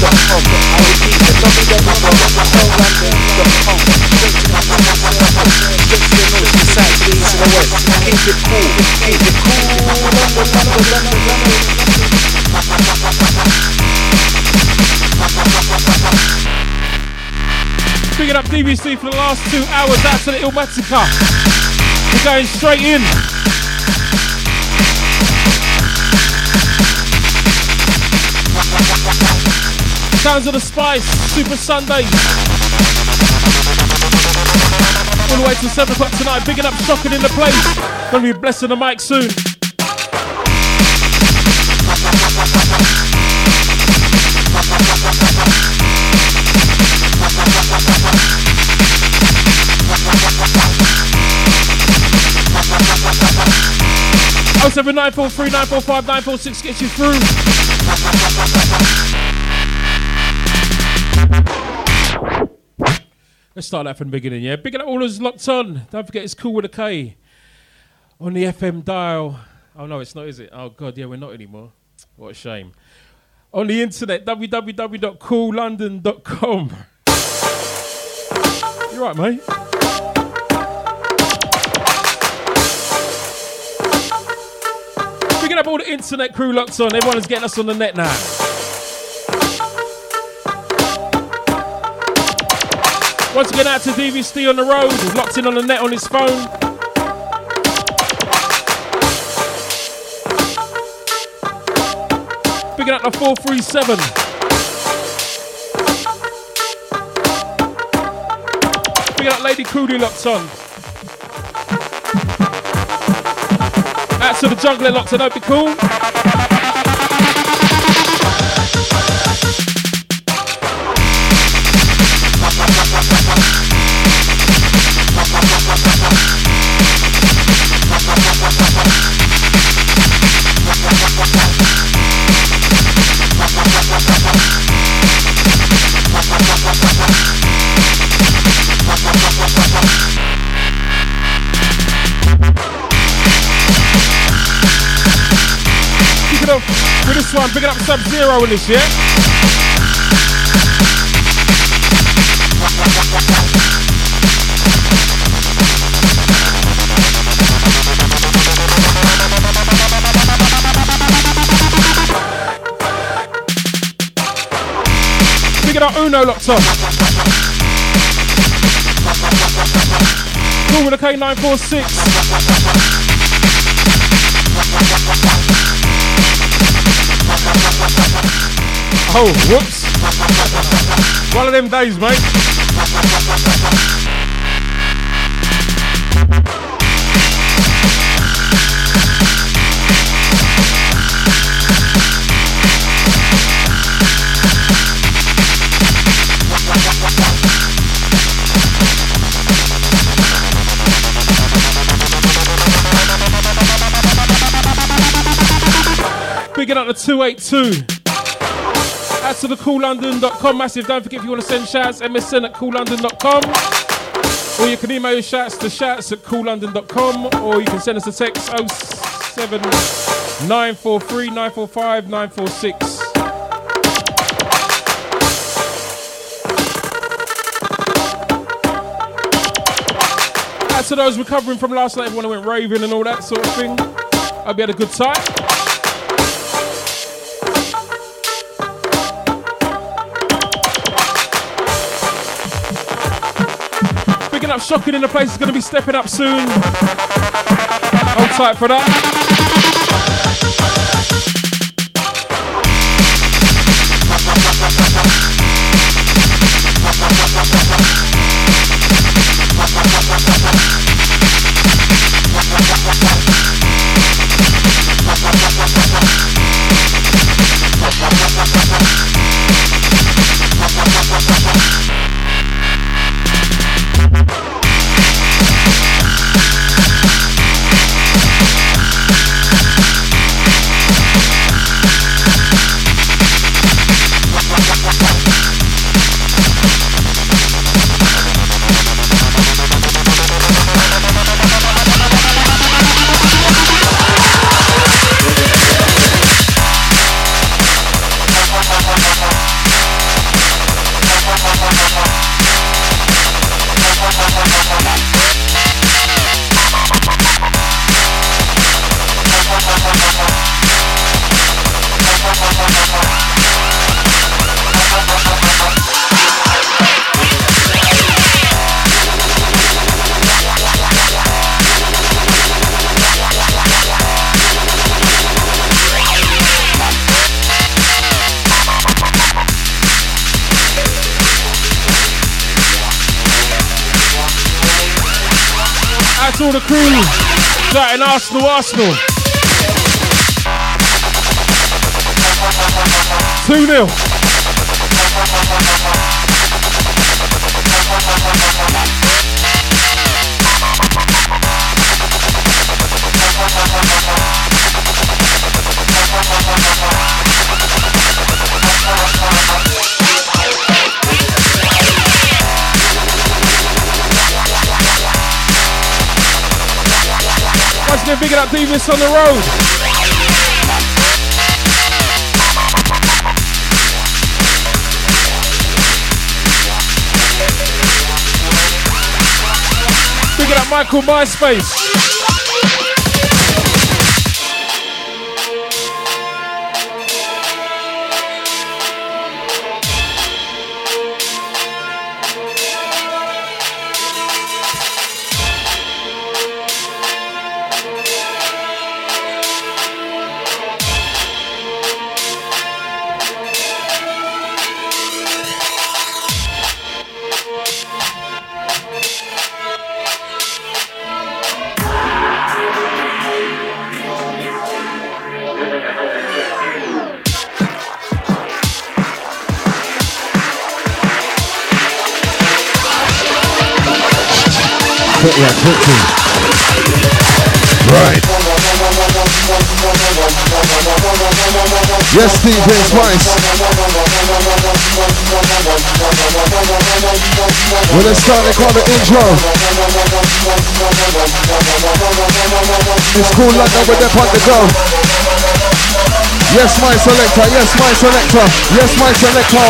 Picking up DVC for the last 2 hours. That's the Ilmatica. We're going straight in. Sounds of the Spice, Super Sunday. All the way till 7 o'clock tonight. Bigging up Shocking in the place. Gonna be blessing the mic soon. Oh, 7943 945 946 gets you through. Let's start that from the beginning, yeah? Big up all those locked on. Don't forget it's Cool with a K on the FM dial. Oh no, it's not, is it? Oh God, yeah, we're not anymore. What a shame. On the internet, www.coollondon.com. You right, mate? Picking up all the internet crew locked on. Everyone is getting us on the net now. Once again, out to DVC on the road. He's locked in on the net on his phone. Picking up the 437. Picking up Lady Crudy locked on. Out to the Jungler locked on. Hope you're cool. With this one, picking up Sub-Zero in this, yeah? Picking up Uno locked on. Cool with a K946. Oh, whoops. One of them days, mate. Bigging up the 282. Out to the coollondon.com massive. Don't forget if you want to send shouts, msn@coollondon.com. Or you can email your shouts to shouts@coollondon.com. Or you can send us a text 07943 945 946. Out to those recovering from last night, everyone who went raving and all that sort of thing. Hope you had a good time. Up Shocking in the place is going to be stepping up soon. Hold tight for that. out to all the crew. Shout in Arsenal, Arsenal. 2-0. Once again, big it up Davis on the road. Big it up Michael MySpace. Right. Yes, DJ Spice. When it's starting, call the intro. It's cool London with them on the go. Yes, my selector. Yes, my selector. Yes, my selector.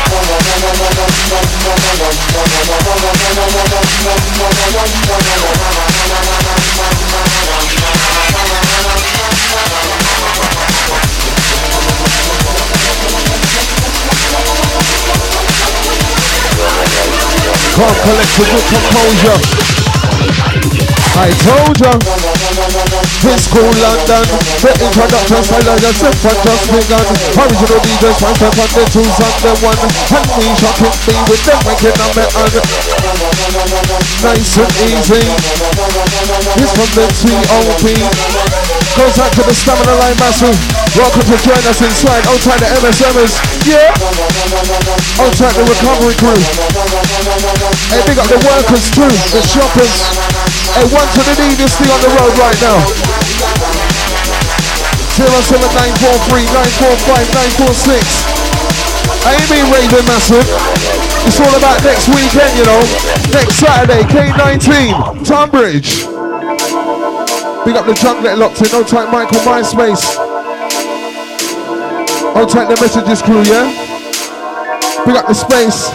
Can't collect a good composure. I told ya, this cool London. The introduction style I just said just begun. Original DJs, one step on the twos and the one. And me shocking me with them making a metal. Nice and easy. This from the TOP. Goes out to the Stamina Line Massive. Welcome to join us inside. Outside the MSMers. Yeah. Outside the recovery crew. Hey, big up the workers too. The shoppers. Hey, one to the neediest thing on the road right now. 07943 945 946. I ain't been raving massive. It's all about next weekend, you know. Next Saturday, K19, Tunbridge. Big up the Junklet locked in. Old tight Michael MySpace. Old tight the Messages crew, yeah? Big up the Space.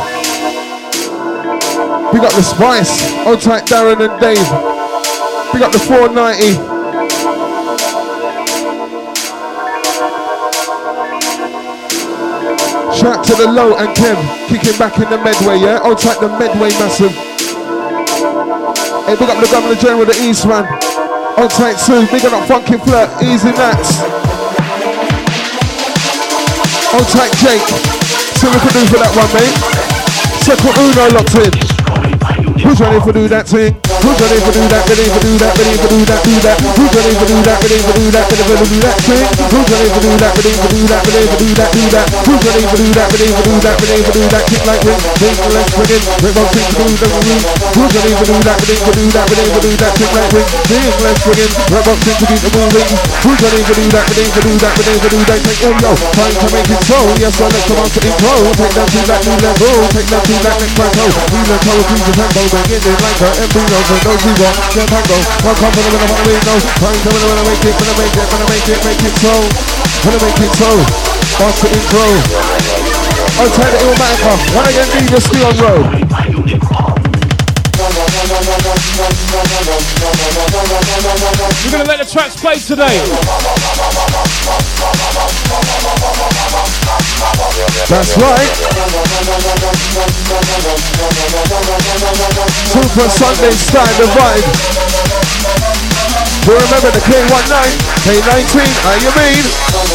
Big up the Spice. Old tight Darren and Dave. Big up the 490. Shout out to the Low and Kim. Kicking back in the Medway, yeah? Old tight the Medway massive. Hey, big up the Governor General, the Eastman. Old tight Sue. Big up Funky Flirt. Easy Nats. Old tight Jake. See what we can do for that one, mate. Second Uno locked in. Who's ready for do that thing? Who's ready for do that? Ready for do that? Ready for do that? Do that? Who's ready for do that? Ready for do that? Ready for do that thing? Who's ready for do that? Ready for do that? Ready for do that? Do that? Who's ready for do that? Ready for do that? Ready for do that? Kick like ring, ring, let's bring it. Ring on, kick to the room. Who's ready for do that? Ready for do that? Ready for do that? Kick like ring, ring, let's bring it. Ring on, kick to the moving. Who's ready for do that? Ready for do that? Ready for do that? Take yo, time to make it so. Yes, I let's come on to intro. Take that to that new level. Take that to that next plateau. We the tower, please the tempo. Beginning like the embryo. For those who want the tango. One confident when I want to know. Time to when I make it, when I make it, when I make it, make it so. When I make it so. Pass the intro. I'll tell you it will matter. When I get DJ still on road. We're gonna let the tracks play today. That's right. Super Sunday style the vibe. You remember the K19, K19, how you mean?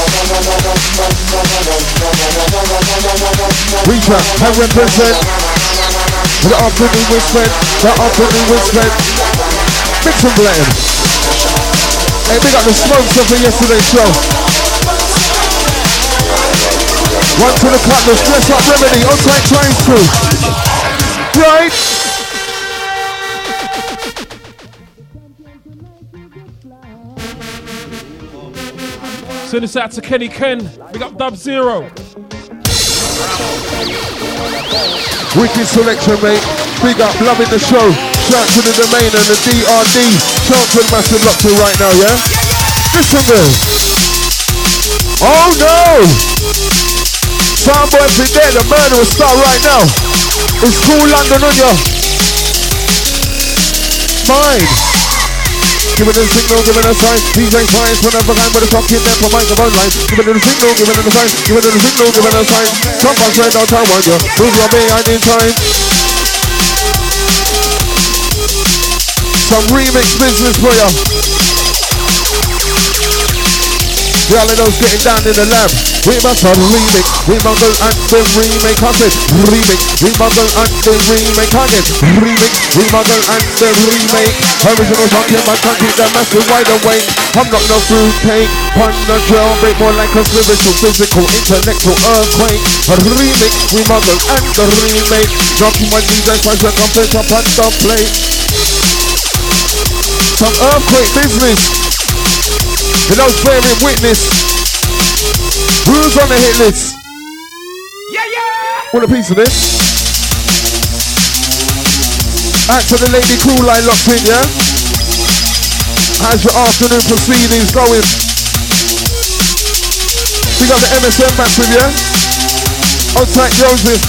Reach out and represent the afternoon with spent, the afternoon with spent. Mix and blend. Hey, big up the smoke stuff for yesterday's show. One to the Cutlass, dress up remedy, on tight trains too. Right? Send this out to Kenny Ken. Big up Dub Zero. Wicked selection, mate. Big up, loving the show. Shout to the domain and the DRD. Shout to the massive lock to right now, yeah? Listen, girl. Oh no! Soundboy be there, the murderer star right now. It's Cool London on ya. Fine. Give it a signal, give it a sign. DJ Price, whenever I'm with a clock in there for microphone line. Give it a signal, give it a sign. Give it a signal, give it a sign. Jump on straight out, I want you. Move your behind in time. Some remix business for ya. The Alino's getting down in the lab. We must have remix. We muggle and the remake content. Remix. We muggle and the remake content. Remix. We muggle and the remake. Original talking my country, that massive wide awake. I'm not no fruitcake. Pun the jailbreak, more like a spiritual, physical, intellectual earthquake. A remix. We muggle and the remake. Dropping my DJ price when I'm fit up on the plate. Some earthquake business. You know, bearing witness. Who's on the hit list? Yeah, yeah. Want a piece of this? Out to the lady Cool Line locked in, yeah? How's your afternoon proceedings going? We got the MSN massive, yeah? On tight Joseph.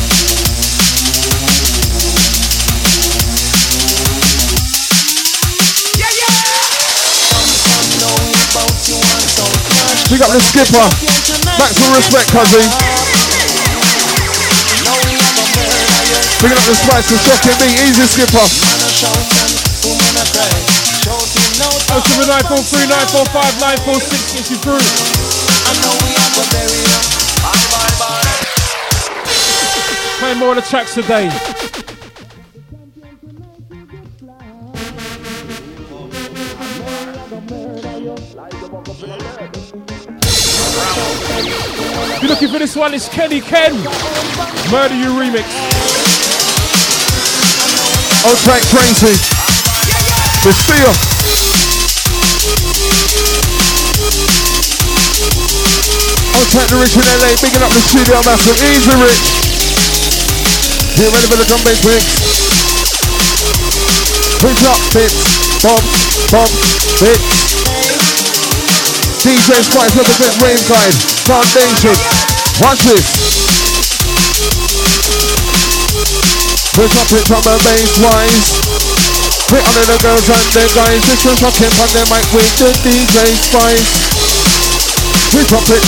We got the skipper. Maximum respect, cousin. Picking up the spice for shocking me. Easy skipper. 07943 945 946 gets you through. Play more of the tracks today. If you're looking for this one, it's Kenny Ken. Murder You remix. On track Tracy. The Steel. On track the Rich in LA. Bigging up the studio massive. Easy Rich. Get ready for the drum bass mix. Push up, bits. Bob, bits. DJ Spice represents Rave Guide Foundation. Watch this. Push up it from a bass wise. We're under the girls and the guys. This is rocking on the mic with the DJ Spice. We drop it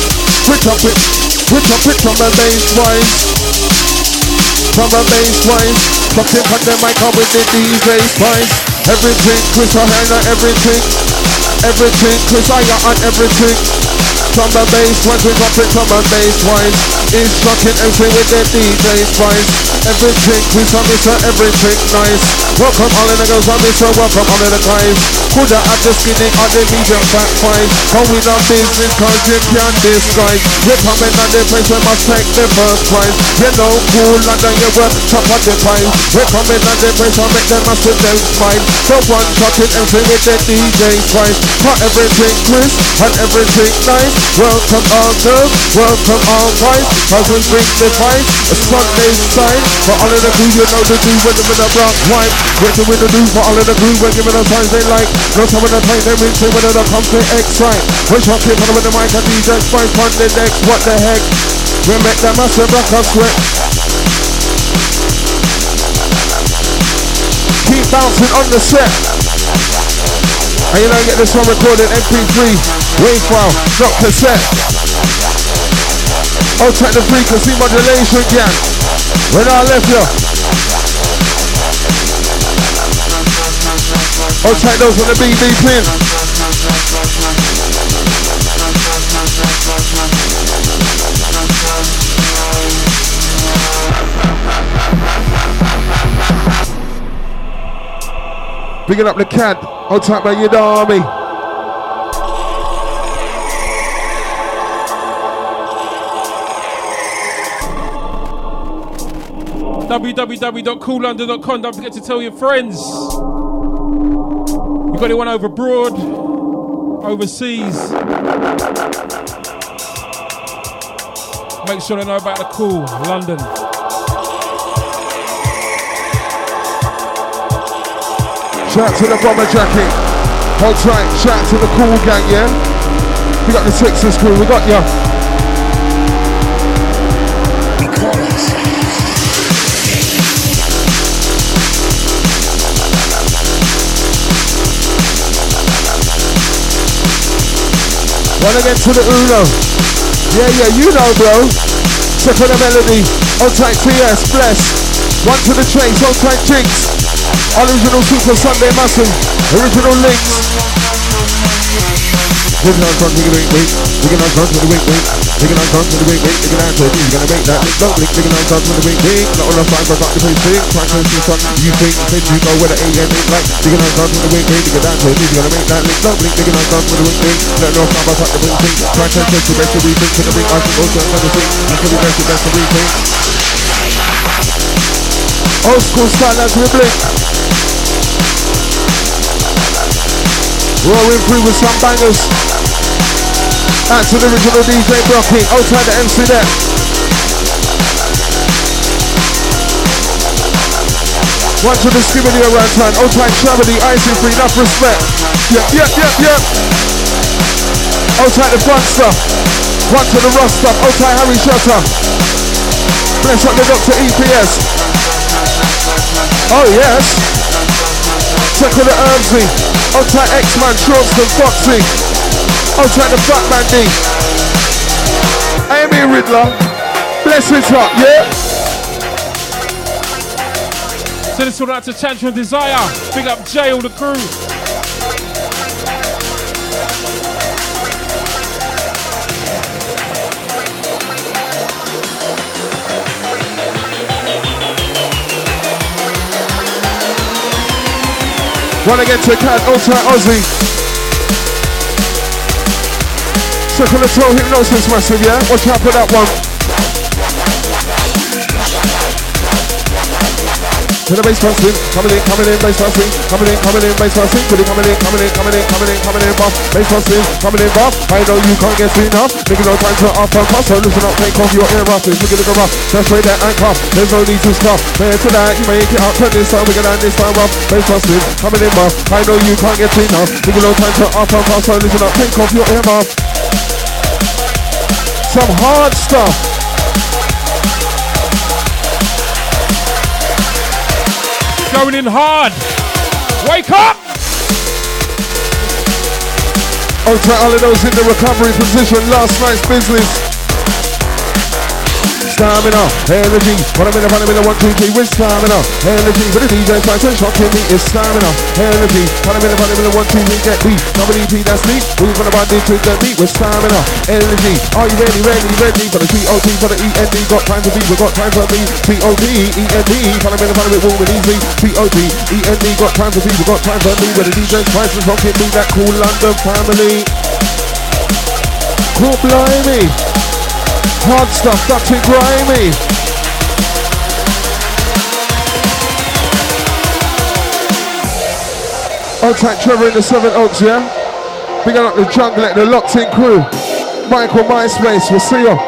from a bass wise. From a bass wise. Rocking on the mic with the DJ Spice. Everything, Chris O'Hara, everything. Everything, Chris I got on everything. From the bass wise, we drop it from a bass wise. It's rocking everything with the DJ Spice. Everything, Chris on Mr. Everything nice. Welcome all of the girls on Mr. Welcome all of the guys. Coulda at the skinny or the medium fat fight. Going on business cause you can't disguise. You're coming on the place where must take the first prize. You know Cool London, you work top of the prize. We're coming on the place where make them massive them smile. So one shot it everything with the DJ Spice. For everything Chris and everything nice. Welcome all girls, welcome all guys. Cause we bring the fight, a Sunday side. For all of the crew, you know the do when them in a brown white. What do we do for all of the crew, we're giving us signs they like. No time when they play, they ring, say when they come to excite. We're shocking on the mic and DJ Spice on the decks, what the heck. We make them massive rock and sweat. Keep bouncing on the set. And you know, get this one recorded MP3, wave file, not cassette. I'll check the frequency modulation, yeah. When I left you. I'll check those on the BB pin. Bigging up the CAD. Hold tight, man, you're the army. www.coollondon.com. Don't forget to tell your friends. You got anyone over abroad, overseas? Make sure they know about the Cool London. Shout out to the bomber jacket. Hold tight. Shout out to the Cool gang, yeah? We got the Sixers crew. We got ya. One again to the Uno. Yeah, you know, bro. Step on the melody. Hold tight, TS, bless. One to the Chase, hold tight, Jinx. Original Super Sunday Massive. Original Links. Digging on front, digging on front with the wink. Digging on front with the wink. Digging on front, you're gonna make that link. Don't blink, digging on front with the wink. Not on the fine, but got the place thing. Try to see something you think. Then you go where the AM is like. Digging on front with the wink. Digging down to it, you're gonna make that link. Don't blink, digging on front with the wink. Let no fine, but got the place thing. Try to take the best of everything. To the ring, I can go to another thing. I can be best of everything. Old school style as we blink. Roaring through with some bangers. Out to the original DJ Brocky. Outside the MC there. One to the skibbity around town. Outside Chavity. Icing free. Enough respect. Yep. Outside the front stuff. One to the rough stuff. Outside Harry Shutter. Bless up the Dr. EPS. Oh yes. Check with the Herbsy. Outside X-Man, Shortston, Foxy. Outside the Fat Man D. Amy Riddler. Bless it up, yeah? So this one out to Tantrum Desire. Big up Jay, all the crew. One again to Cat, outside Aussie. Circle the toe, Hypnosis Massive, yeah? Watch out for that one. To the bass passing, coming in, bass passing, coming in, bass passing, coming in, buff, bass passing, coming in, buff. I know you can't get enough. Nigga, no time to up and pass, so listen up, take off your ear muffins. Look at the rough, that's right there and cuff. There's no need to stop. Fair to that, you make it up, turn this time, we're gonna this time rough. Bass passing, coming in, buff. I know you can't get enough. Nigga, no time to up and pass, so listen up, take off your ear muff. Some hard stuff. Going in hard. Wake up! Outside all of those in the recovery position, last night's business. Stamina, energy, what I'm in a 1, 2, 3 with stamina, energy, but the DJ's trying to shocking me is stamina, energy, what I'm in a 1, 2, 3 get beat, double EP that's me, we're gonna band into the beat with stamina, energy, are you ready for the COT, for the END, got time to be, we got time for me, COT, END, what I'm in a warm and easy, COT, END, got time for me, we got time for me, where the DJ's trying to shocking me, that Cool London family, cool blimey. Hard stuff, dirty, grimy. Outside Trevor in the 7 Oaks, yeah? Big up the jungle, the locked in crew. Michael MySpace, we'll see you.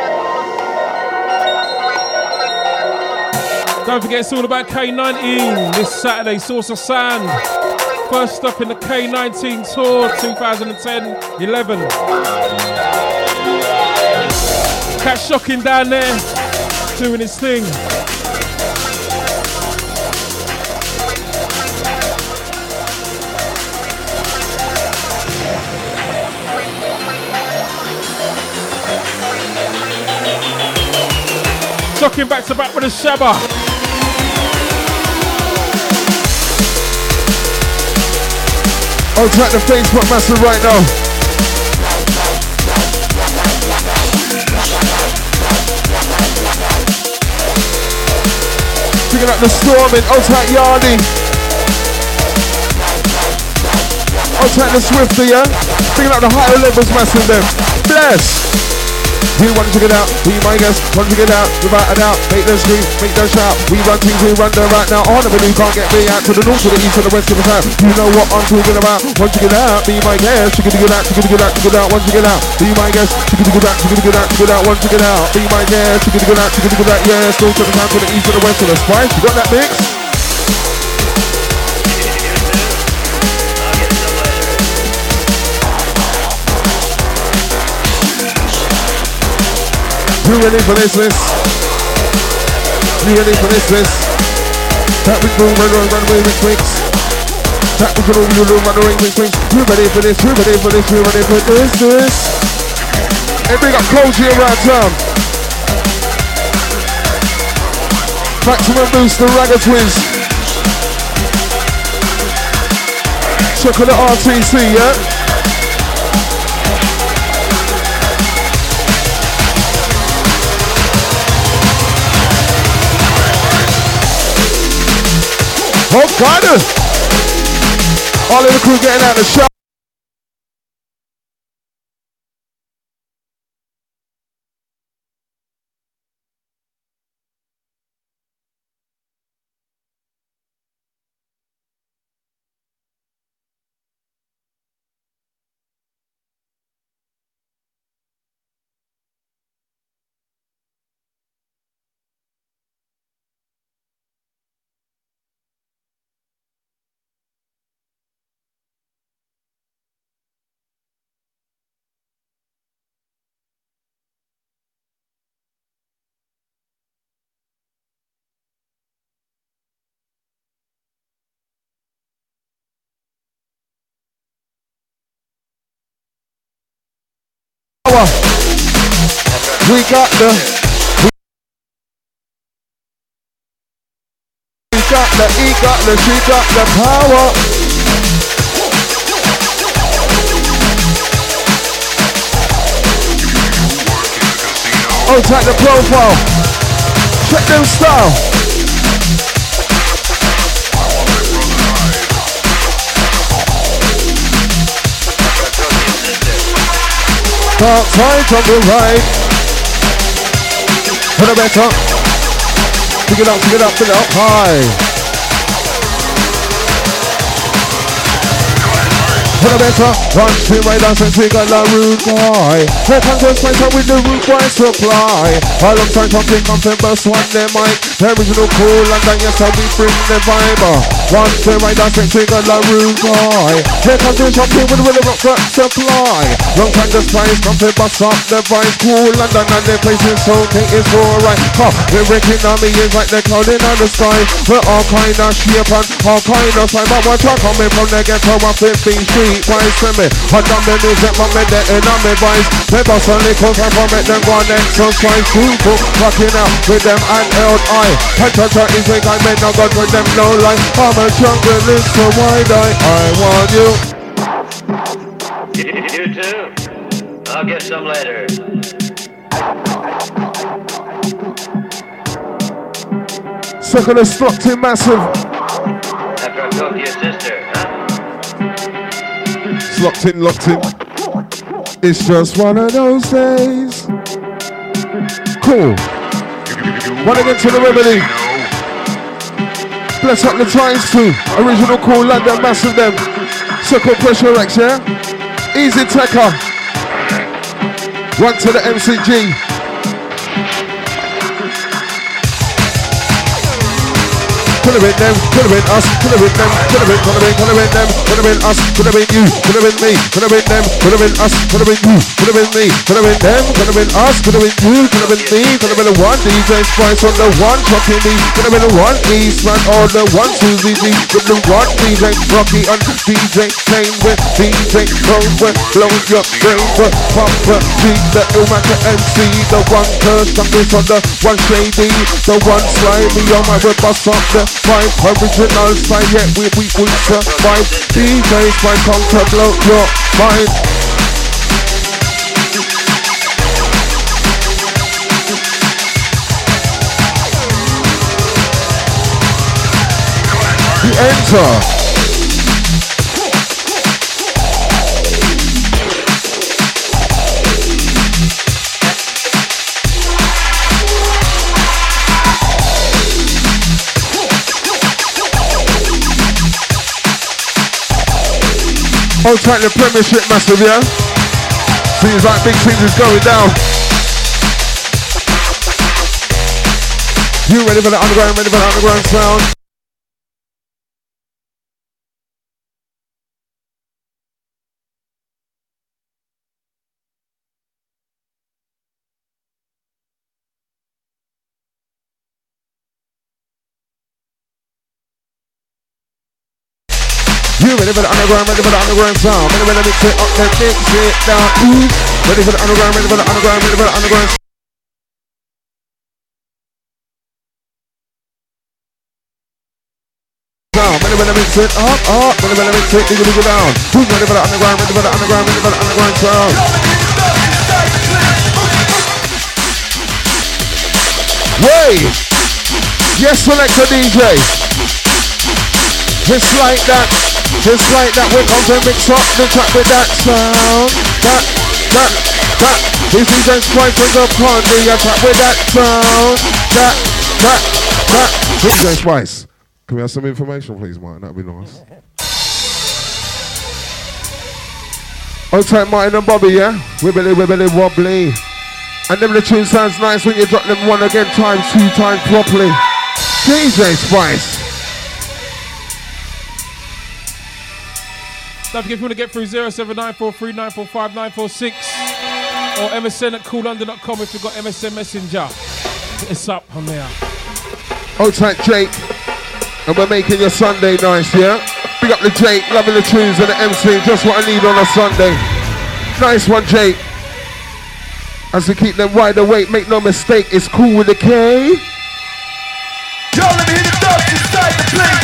Don't forget it's all about K19 this Saturday, Source of Sand. First stop in the K19 Tour 2010-11. Cat Shocking down there, doing his thing. Shocking back to back with a Shabba. I'll track the Facebook massive right now. Picking up the storming, outside Yardy. I'll take the Swifty, yeah? Thinking out the higher levels, massive them. Bless! We want to get out, be my guest, want to get out, without a doubt, make them scream, make them shout. We run things, we run them right now. On the you can't get me out to the north, to the east, to the west, to the south. You know what I'm talking about. Want to get out, be my guest, you can get out, you can get out, you can get out, want to get out, be my guest, you can get out, you can get out, you can get out, want to get out, be my guest, you can get out, you can get out, yes, north to the south, to the east, to the west, to the spice. You got that mix? You ready for this, miss? You ready for this, miss? That we go, run away with twix. That we go, run away with twix. You ready for this? You ready for this? You ready for this? Hey, big up Koji around town. Maximum boost, the Ragga Twins. Check on the RTC, yeah? Oh, God! All of the crew getting out of the shop. We got the he got the, she got the power. Oh, check the profile. Check them style. Dark side on the right. Put it better. Pick it up, fill it up high. Put it better. One, two, right down, since we got the root boy. Here comes the spice up with the root boy supply. Alongside something comfort, burst one their mic. The original cool, and then yes, how we bring the vibe. One, two, right down, since we got the root boy. Here comes the something with the rock supply. Long time the spice, comfort, bust up the vibe. Cool, and then the place is so okay, it's alright. We're wrecking on me, is like the cloud in the sky. We're all kind of shape and all kind of time. But what's coming from the ghetto of 15th Street? Wise to me, I done the news that my men that in on me vice. They bust on the coast and from it, them go on exercise. People rocking out with them handheld eye. Hunter is like I may not got with them no life. I'm a jungle, it's so wide I want you. You too? I'll get some later. Second is Stockton massive. After I talk to your sister, huh? Locked in. It's just one of those days. Cool. One again to the remedy. Bless up the times too. Original cool London, massive them. Circle Pressure X, yeah? Easy Tecker. One to the MCG. Could have been them, could have been us, could have been them, could have been them, could have been us, could have been you, could have been me, could have been them, could have been us, could have been you, could have been me, could have been them, could have been us, could have been you, could have been me, could have been the one DJ Spice on the one trucking me, could have been the one Eastman or the one Susie G, with the one DJ Rocky and DJ Kane with DJ Rover, blow your brain with Papa G, the Ilmac MC, the one Curse, on the one Shady, the one Slimy on my whip, bust up the vibe, original style, yeah, we survive. DJ's my tongue to blow your mind. We enter. Hold tight the Premiership massive, yeah? Seems like big things is going down. You ready for the underground, ready for the underground sound? You ready for the underground, ready for the underground sound? Ready for the mix it up, then mix it down. Ooh. Ready for the underground, ready for the underground, ready for the underground sound. Ready for the mix it up, up. Ready for the mix it, digga down. Who's ready for the underground, ready for the underground, ready for the underground sound? Wait! Yes, selector DJ. Just like that. Just like that, we're going to mix up the track with that sound. That. This is just Spice with the party, attack with that sound. That. DJ Spice, can we have some information, please, Martin? That'd be nice. Hold tight, Martin and Bobby, yeah? Wibbly, wibbly, wobbly. And then the tune sounds nice when you drop them one again, times, 2 times properly. DJ Spice. Don't forget if you want to get through 07943945946 or msn@coollondon.com if you've got MSN Messenger. Hit us up on there. Hold tight, Jake. And we're making your Sunday nice, yeah? Big up the Jake, loving the tunes and the MC. Just what I need on a Sunday. Nice one, Jake. As we keep them wide awake, make no mistake, it's cool with a K. Yo, let me hit the dogs inside the place.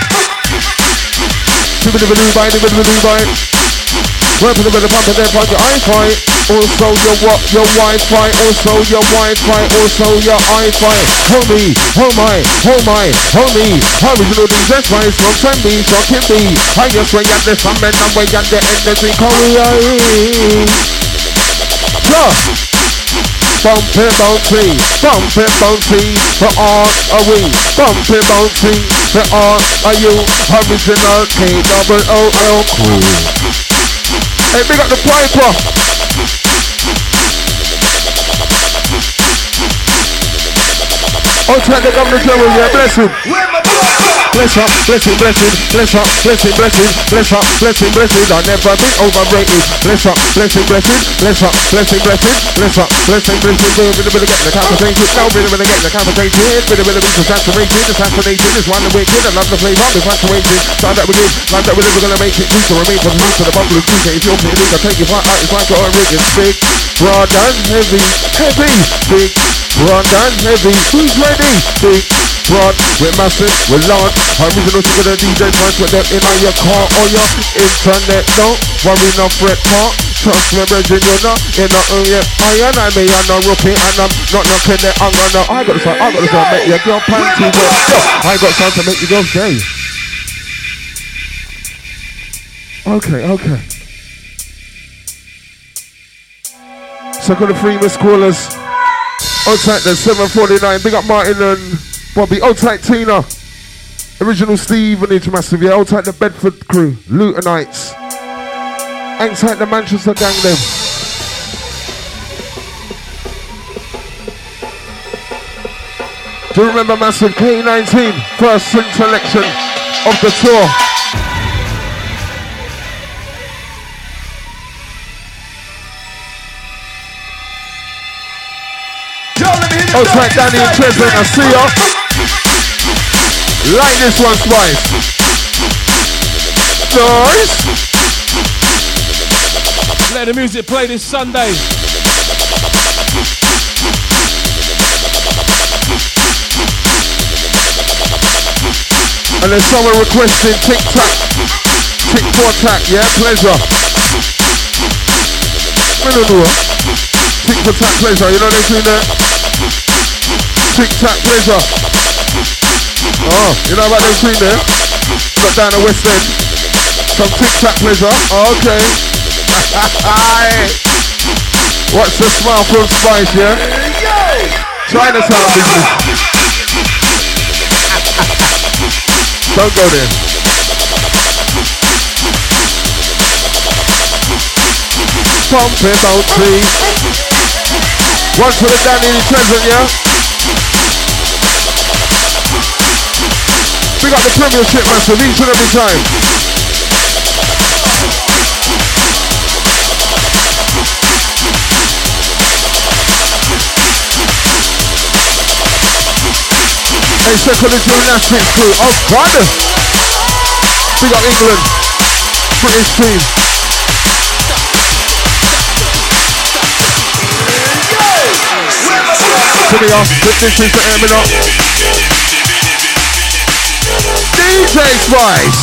Work with the pump and then pump your Wi-Fi. Also your what? Your Wi-Fi. Also your Wi-Fi. Also your Wi-Fi. Homie, homie. Original DJ Spice from Trendy, shocking me. Highest way at the summit and way at the energy Korea. Bumpy, bouncy, for all are we. Bumpy, bouncy, for all are you. Original KOOL crew. Hey, big up the piper. Oh, try the Governor General, yeah, bless him. Bless up, blessing. I've never been overrated. Bless up, blessing. We're gonna get the conversation. Now we're gonna get the conversation. We're gonna be assassinated. It's one of the wicked. I love the flavor. It's infatuated. Time that we give, time that we're gonna make it. We can remain from the roots of the bubble of truth. If you're feeling, I'll take you far out. It's like a rig. It's big, broad and heavy. Big, broad and heavy. Who's ready? Big, broad, we're massive, we're large. Original to the DJ Spice with them in your car or your internet. Don't worry, no fret part. Trust me, brethren, you're not in the yet. I am a rookie and I'm not knocking it. I got the sound, make your girl panty wet. I got sound to make you go gay. Okay. Second of 3 missed callers. Old tight then 749. Big up Martin and Bobby. Old tight Tina. Original Steve and H Massive. Yeah, old tight the Bedford crew. Lutonites. Hang tight the Manchester gang them. Do you remember Massive K19? First swing selection of the tour. Oh, tight Danny and Chesney, I see ya. Like this one, Spice. Nice. Let the music play this Sunday. And there's someone requesting tic-tac. Tic-for-tac, yeah, pleasure. Tic-for-tac, pleasure, you know what I'm there? Tic-tac, pleasure. Oh, you know about them three there? Got down the West End. Some tic-tac, pleasure. Oh, okay. What's the smile from Spice, yeah? Chinatown business. Don't go there. pump it out, please. One to the Danny present, yeah? We got the Premiership massive each and every time. Hey, second the gymnastics crew. Oh, God! We got England. British team. Put me off. This is the airman up. DJ Spice.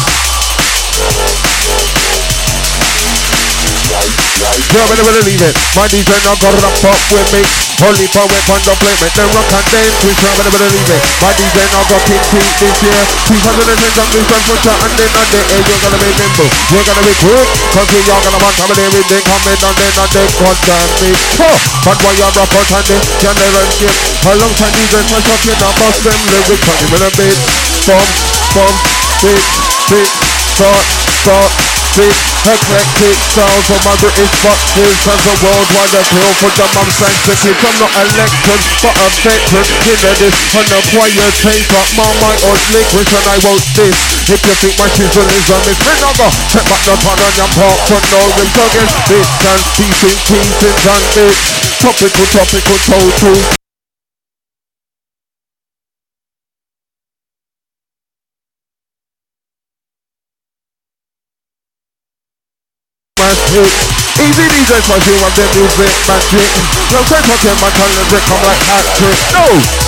Yo, I never leave it. My DJ now got it up with me. Only for we contemplate, make them rock and dance. We try, but I never leave it. My DJ now got King Pete this year. 2010 something from shot and then on the air. You're gonna be nimble. You're gonna be quick. Cause we are gonna want some of everything coming on then on the goddamn it. But why you're rock out and then you're never skip. Alongside DJ my shot, you know, bust them lyrics. Funny with a bit. Bump, bit, start. Big eclectic sounds of my British boxes as a worldwide appeal for the mum sanctity. I'm not elected, but a veteran. You know this on a quiet tape, but my old liquid and I won't this. If you think my chisel is a misnomer, check back the pan on your park for no rims against bits and pieces and bits. Topical, total. Easy DJs my dream of them music magic. No sense talking my calendar come like hat-trick. No!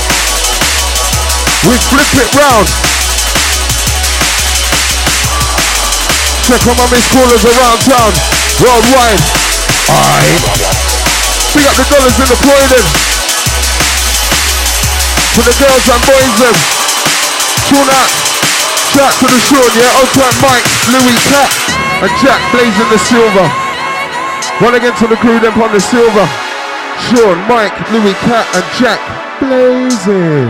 We flip it round. Check on my miss callers around town. Worldwide. Aye. We got the dollars in the poison. For the girls and boys them. Tune out. Shout to the Sean, yeah? Outside Mike, Louis Cat. And Jack blazing the silver. One again to the crew, them on the silver. Sean, Mike, Louis Cat, and Jack blazing.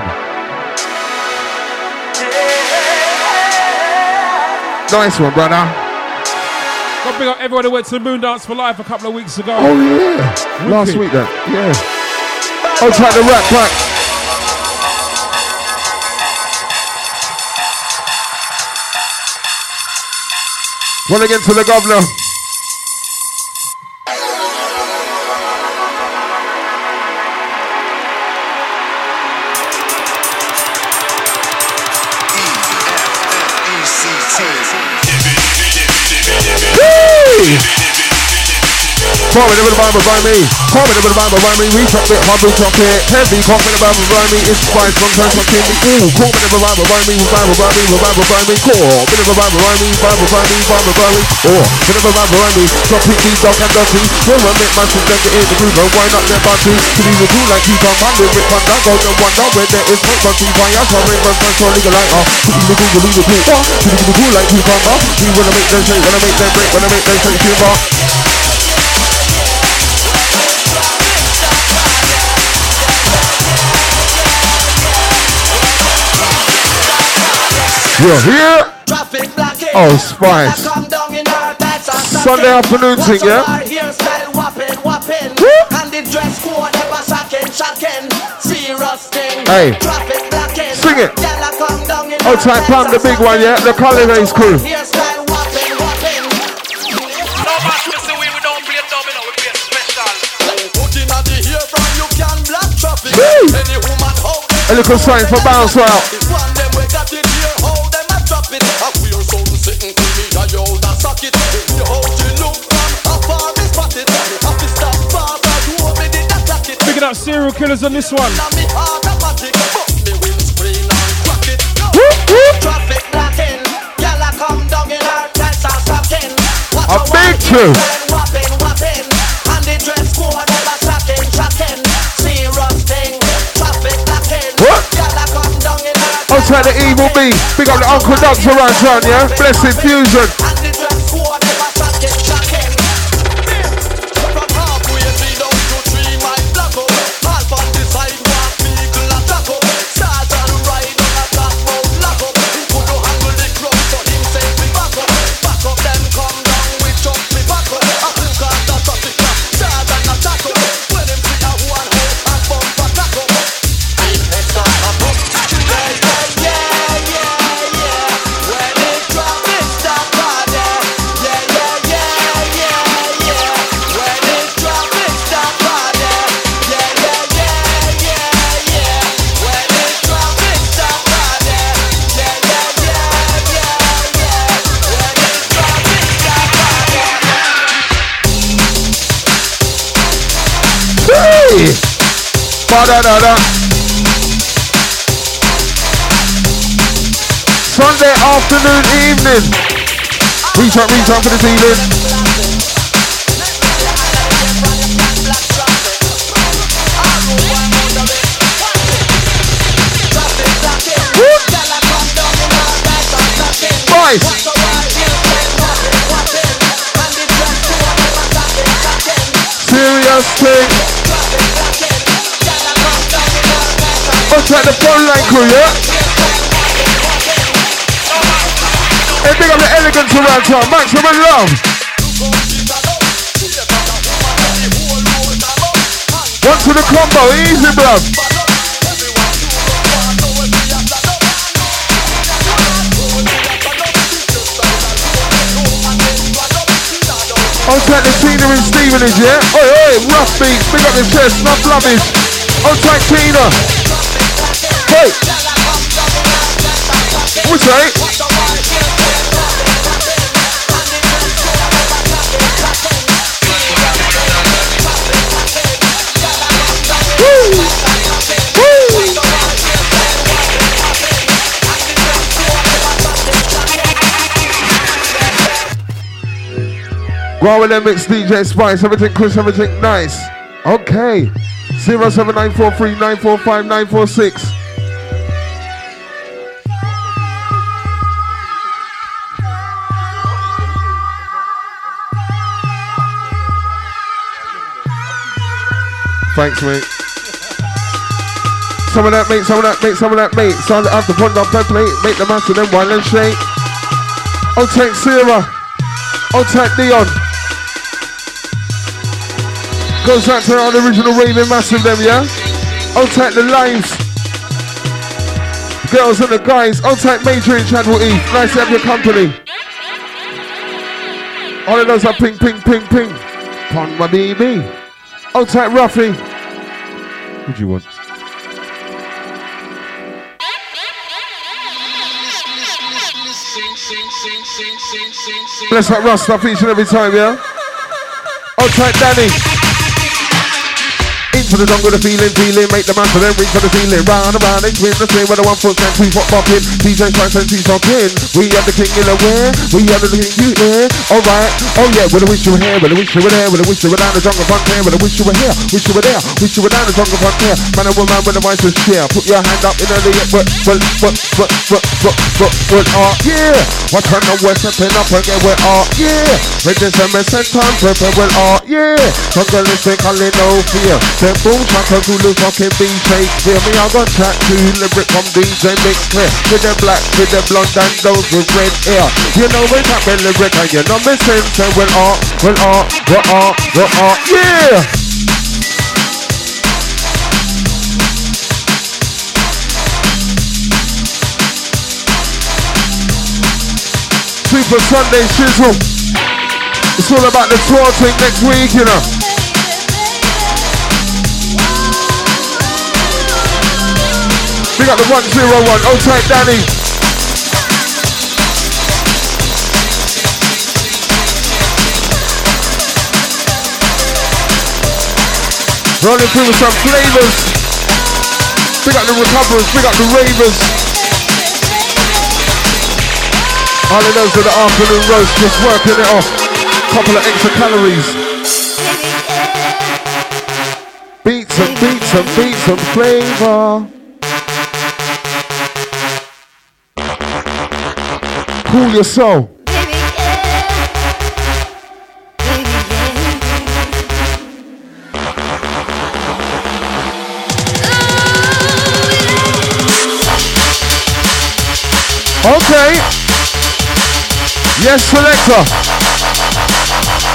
Nice one, brother. Got to big up everyone who went to the Moon Dance for Life a couple of weeks ago. Oh yeah, last week then. Yeah. I'll try the rap back. One again to the governor. Call me the Bible by me. Call me the Bible by me. We chop it, hobby chop it. Heavy, call me the Bible by me. It's spice from time to king. Ooh, call me the Bible by me. Bible by me. Bible by me. Call me the Bible by me. Bible by me. Bible by me. Oh, me the Bible by me. Drop it, deep, dark and dirty. We'll run it, massive, then get in the groove. And wind up their body. To be the cool like keep on banding. Rip on that go, then wonder where there is no but keep on. Yeah, so ring, but first one, legal like, to be the cool, believe the cool. To be the cool like keep on, we wanna make them shake, wanna make them break, wanna make them shake, keep on. You're here? Oh, Spice. Sunday afternoon thing, yeah? Hey, sing it. Outside Pam, the big one, yeah? The Collivays crew. A little sign for bounce out. Picking up serial killers on this one. A big truth. Outside the evil B, big up the Uncle Dogs around town, yeah? Blessed Fusion. Da-da-da-da. Sunday afternoon, evening. Reach up for the ceiling. Boys. Serious thing. Let's take the phone line crew, yeah? Hey, big up the elegance around town, maximum love. One to the combo, easy bruv. I'll take the Tina and Stevenage, yeah? Oi, oi, rough beats, big up the chest, not blubbish. I'll take Tina. Hey! What's that? Raw with them mix DJ Spice, everything Chris, everything nice. Okay. 07943 945 946. Thanks, mate. Some of that, mate, some of that, mate, some of that, mate. Sound it after put up that plate, make the master then while and shake. I'll take Sarah. I'll take Dion. Goes back to our original raving massive them, yeah? I'll take the lives. Girls and the guys. I'll take Major and Chadwell E. Nice to have your company. All of those are ping, ping, ping, ping. Pon my baby. I'll take Ruffy. What do you want? Bless that Russ stuff each and every time, yeah? I'll take Danny. Into the jungle, the feeling, make the man for them reach for the ceiling. Round and round, it's with the same with the 1 foot and 2 foot bopping. DJ Spice and T talking. We have the king in the where, we have the king you there. Alright, oh yeah, well I wish you were here, well I wish you were there, well I wish you were down the jungle front here, well I wish you were here, wish you were there, wish you were down the jungle front here. Man and woman with the voice to share. Put your hand up in the air, what, yeah. Watch on the west, stepping up and get wet, yeah. Ready to mess and time, prepare well, yeah. Jungle is calling no fear. Then boom, shaka Zulu fucking beat Shakespeare. Me I got track to lyric from DJ Mix Clear. With the black, with the blonde and those with red hair. You know we tap the lyric and you know me sing. Say well yeah. Super Sunday shizzle. It's all about the tour thing next week, you know. We got the 101, oh tight Danny. Rolling through with some flavors. We got the recoverers, we got the ravers. All of those are the afternoon roast, just working it off. Couple of extra calories. Beats and beats and beats and flavor. Cool your soul. Okay. Yes, selector.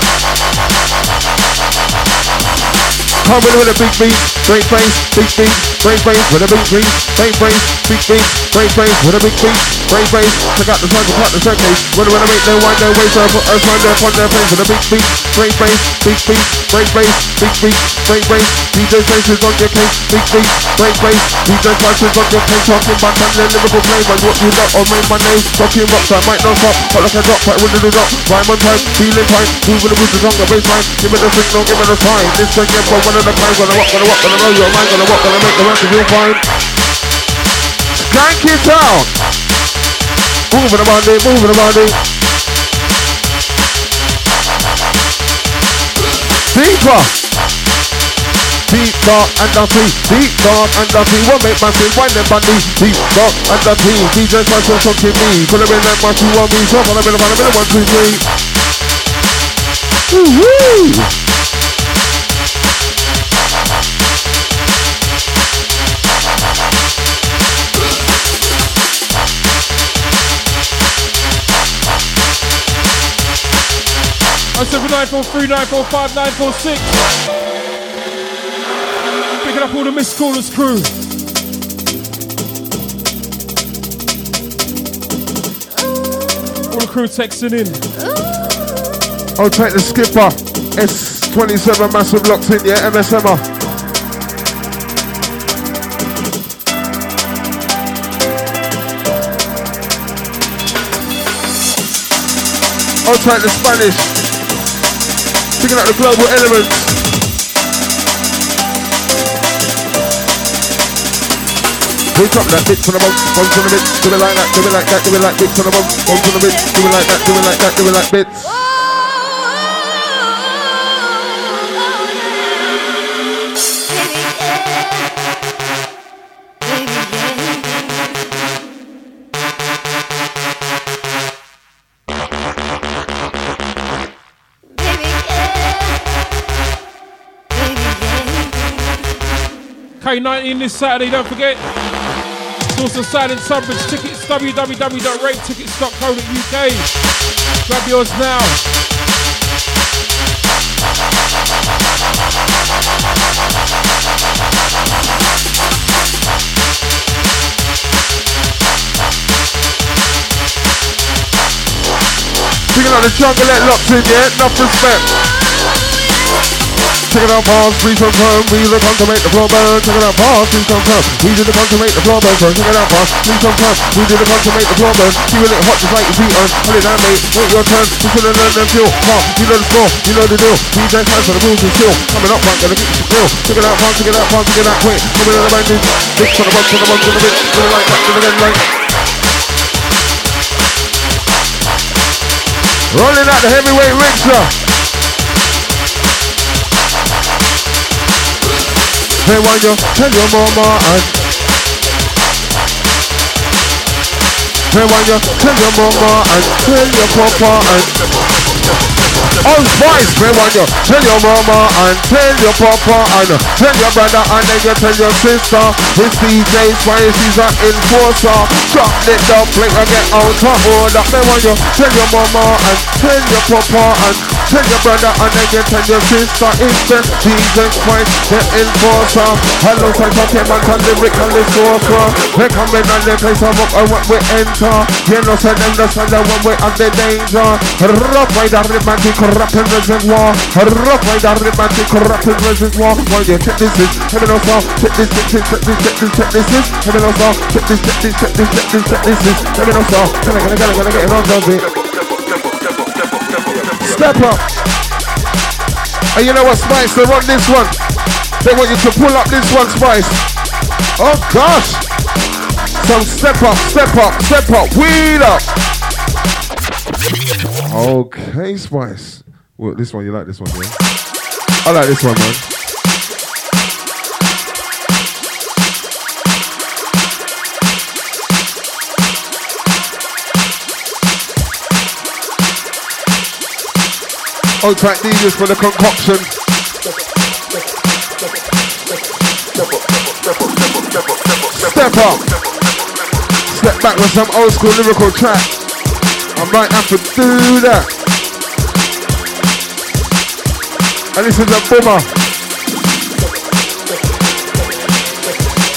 Come with a big beat, great bass, big beat. brain brains with a big beat, brain brains, big beats, brain brains with a big beat, brain brains. Check out the time to cut the circus. When I make no wind, no way, so I put us round there upon their face with a big beat, brain brains, big beats, brain brains, big beats, brain brains. DJ faces on your case, big beats, brain brains. DJ faces on your case, talking about and lyrical flame and what you got or made my name. Talking rocks, I might not stop, but like a drop, right with the drop. Rhyme on time, feeling fine, moving the boots on the baseline. Give me the signal, give me the sign. This thing is for one of the times. Gonna walk, gonna know your mind, gonna walk, gonna make the rest of you fine. Skank it out. Moving the body, moving the body. Deeper. Deep, dark, and dirty. Deep, dark, and dirty. What make massive, wind them bunny. Deep, dark, and dirty. DJ Spice talking me. Pull them in that much you want me. So on a bit of 1, 2, 3. Woo-hoo. Oh, 7943 945 946. Picking up all the missed callers crew. All the crew texting in. I'll take the skipper. S27 massive locked in, yeah, MSMR. I'll take the Spanish. Picking up the global elements. We drop that bitch on the bump, bump on the bitch, do it like that, do it like that, do it like bitch on the bump, bump on the bitch, do it like that, do it like that, do it like bitch. K19 this Saturday, don't forget. It's also Silent Subbridge tickets, www.ravetickets.co.uk. Grab yours now. Picking up the Jungle locked in, yeah, enough respect. Check it out, pause, please confirm. We the come to make the floor burn. Check it out, pause, please confirm. We did the come to make the floor burn. Check it out, pause, please confirm. We did the come to make the floor burn. Keep it hot just like your feet on. Hold it down, mate. Wait your turn. You should have learned them feel. Pause, you know the score, you know the deal. DJ time for the rules and still. Coming up, man, gonna get you real. Check it out, pause, check it out, pause, check it out, quick. Coming in the bandage. Big on the bump, on the bump, on the bit. Do it like that, do it again, like. Rolling out the heavyweight rickshaw. Hey, why you tell your mama and hey, why you tell your mama and tell your papa and all Spice, hey, why you tell your mama and tell your papa and tell your brother and then you tell your sister. It's DJ Spice, he's an enforcer. Drop it down, play and get out of order. Hey, why you tell your mama and tell your papa and tell your brother and then you tell your sister. It's the DJ Spice, the enforcer. Hello, time Pokemon and lyrical sorcerer. They come in and they place a book and what we enter. You know, send them the sun, the one way of the danger. Rough by the romantic corrupting reservoir. Rough by the romantic corrupting reservoir. While you check this is, heaven or soul. Check this, check this, check this, check this, check this is. Heaven or soul. Check this, check this, check this, check this, check this is. Heaven or soul. Gonna get it on, does it? Step up. And you know what, Spice, they want this one. They want you to pull up this one, Spice. Oh gosh. So step up, step up, step up, wheel up. Okay, Spice. Well, this one, you like this one, yeah? I like this one, man. Old track DJs for the concoction. Step up. Step back with some old school lyrical track. I might have to do that. And this is a boomer.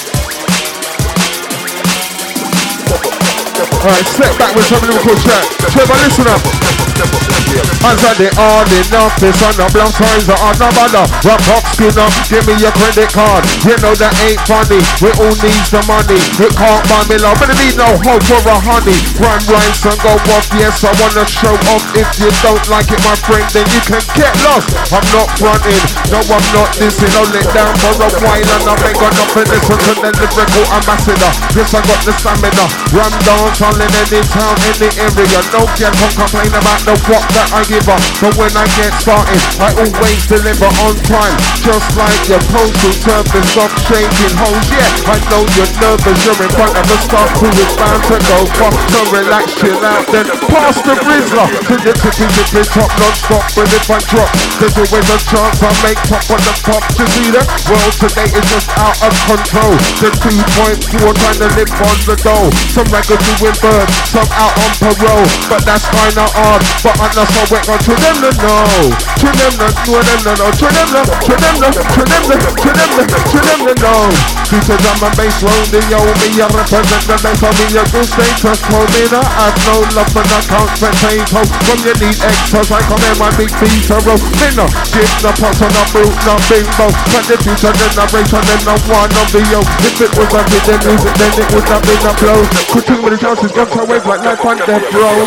Alright, step back with some lyrical track. Trevor, listen up. As I the on in office on the block signs on the banner. Rock up, skin up, give me your credit card. You know that ain't funny. We all need the money. It can't buy me love, but it need no hope for a honey. Run rice and go off. Yes, I wanna show off. If you don't like it, my friend, then you can get lost. I'm not fronting. No, I'm not dissing. I'll let down for a while and I ain't got nothing. Listen to the lyrical ambassador. Yes, I got the stamina. Run dance all in any town, any area. No girl can complain about the what that I give her. But when I get started, I always deliver on time. Just like your postal service, stop shaking hoes. Yeah, I know you're nervous. You're in front of a staff who is bound to go far. So relax, chill out, then pass the Rizzler to the tippy top non-stop. But if I drop, there's always a chance I make top on the pop. You see that? Well, today is just out of control. The 2.4 trying to live on the dough. Some records doing birds, some out on parole. But that's kinda odd. But I'm not so wet on to them to know. To them to know, them to know. To them to know, to them to know, to them to know, to them to know, to them to know. Because I'm a bass loading, yo, me, I represent the best of me, a good status. Told me that I've no love for the count potato. From you need extras, I come in my big piece of roast. Me no give the pots on the boot, no bimbo. But the future generation, then no one of the yo. If it was a hidden music, then it would have been a blow. Could too many chances, got to wave like life on death, bro.